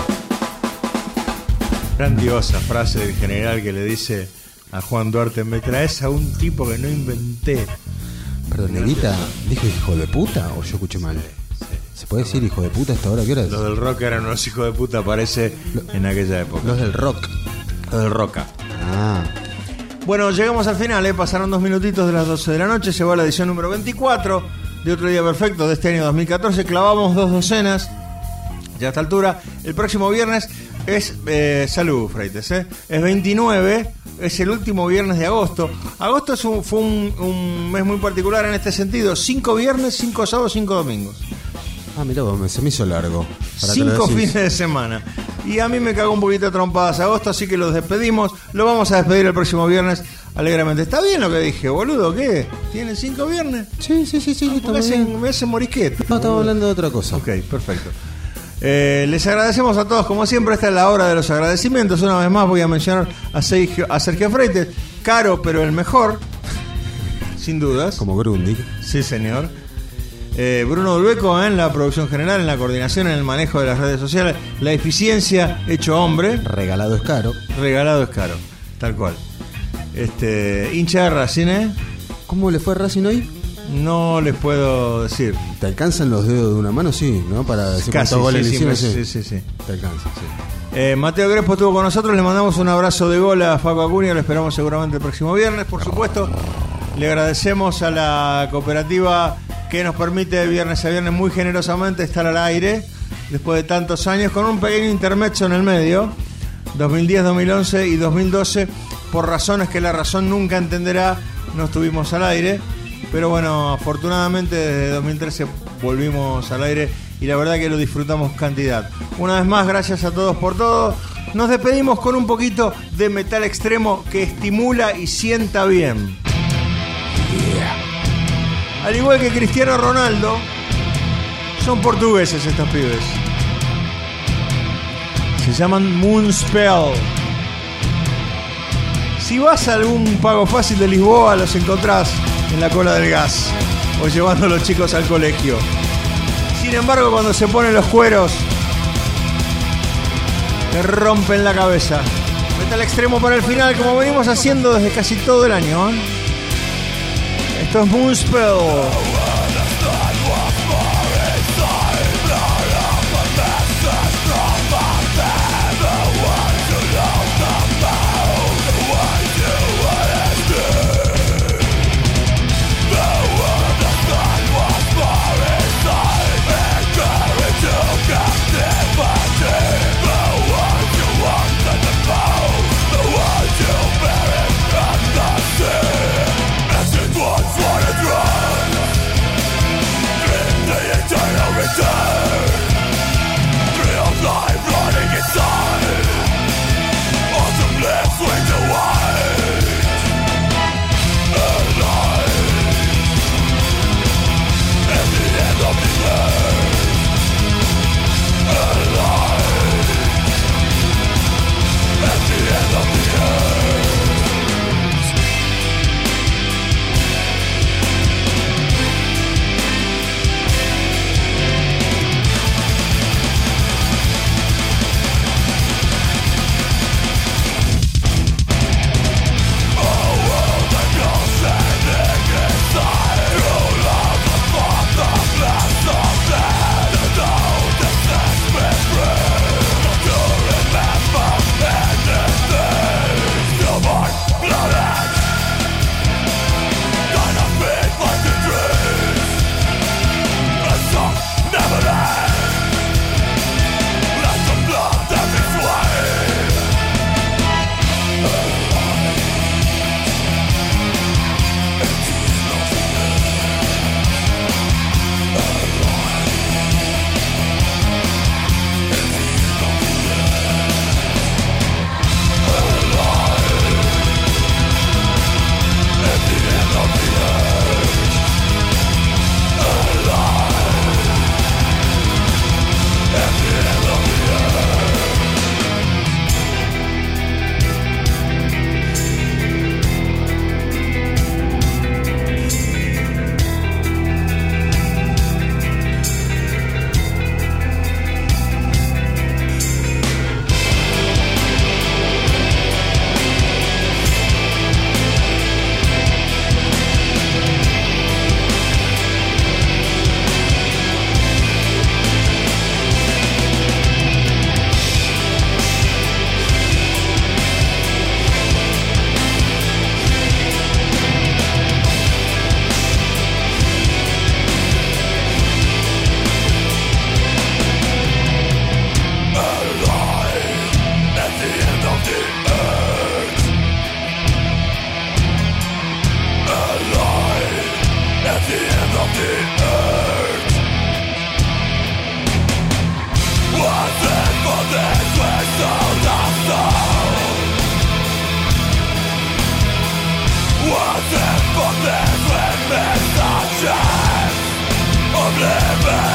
Grandiosa frase del general que le dice a Juan Duarte: me traes a un tipo que no inventé. Perdón, negrita, ¿dijo hijo de puta o yo escuché mal? ¿Se puede decir hijo de puta hasta ahora? ¿Qué hora es? Los del rock eran unos hijos de puta, parece, en aquella época. Los del rock. Los del roca. Ah. Bueno, llegamos al final, ¿eh? Pasaron dos minutitos de las doce de la noche. Llegó la edición número veinticuatro de Otro Día Perfecto de este año dos mil catorce. Clavamos dos docenas ya a esta altura. El próximo viernes es... Eh, salud, Freites, ¿eh? Es veintinueve, es el último viernes de agosto. Agosto es un, fue un, un mes muy particular en este sentido. Cinco viernes, cinco sábados, cinco domingos. Ah, mirá, se me hizo largo. Cinco fines de semana. Y a mí me cagó un poquito de trompadas agosto, así que los despedimos. Lo vamos a despedir el próximo viernes alegremente. ¿Está bien lo que dije, boludo? ¿Qué? ¿Tienen cinco viernes? Sí, sí, sí, sí. Ah, me, hacen, me hacen morisquete. No, estamos hablando de otra cosa. Ok, perfecto. Eh, les agradecemos a todos, como siempre. Esta es la hora de los agradecimientos. Una vez más voy a mencionar a Sergio, a Sergio Freites. Caro, pero el mejor. Sin dudas. Como Grundig. Sí, señor. Eh, Bruno Dulbeco en la producción general, en la coordinación, en el manejo de las redes sociales. La eficiencia hecho hombre. Regalado es caro. Regalado es caro, tal cual. Este, hincha de Racing, ¿eh? ¿Cómo le fue a Racing hoy? No les puedo decir. ¿Te alcanzan los dedos de una mano? Sí, ¿no? Para decir casi, cuántos goles sí, hicieron. Sí, sí, sí, sí. Te alcanza, sí. Eh, Mateo Crespo estuvo con nosotros. Le mandamos un abrazo de gol a Facu Acuña. Lo esperamos seguramente el próximo viernes. Por supuesto, le agradecemos a la cooperativa que nos permite viernes a viernes muy generosamente estar al aire después de tantos años, con un pequeño intermezzo en el medio, dos mil diez, dos mil once y dos mil doce, por razones que la razón nunca entenderá, no estuvimos al aire, pero bueno, afortunadamente desde dos mil trece volvimos al aire y la verdad que lo disfrutamos cantidad. Una vez más, gracias a todos por todo. Nos despedimos con un poquito de metal extremo que estimula y sienta bien. Yeah. Al igual que Cristiano Ronaldo, son portugueses estos pibes. Se llaman Moonspell. Si vas a algún pago fácil de Lisboa, los encontrás en la cola del gas o llevando a los chicos al colegio. Sin embargo, cuando se ponen los cueros, te rompen la cabeza. Metal extremo para el final, como venimos haciendo desde casi todo el año, ¿eh? Esto es Moonspell. problema.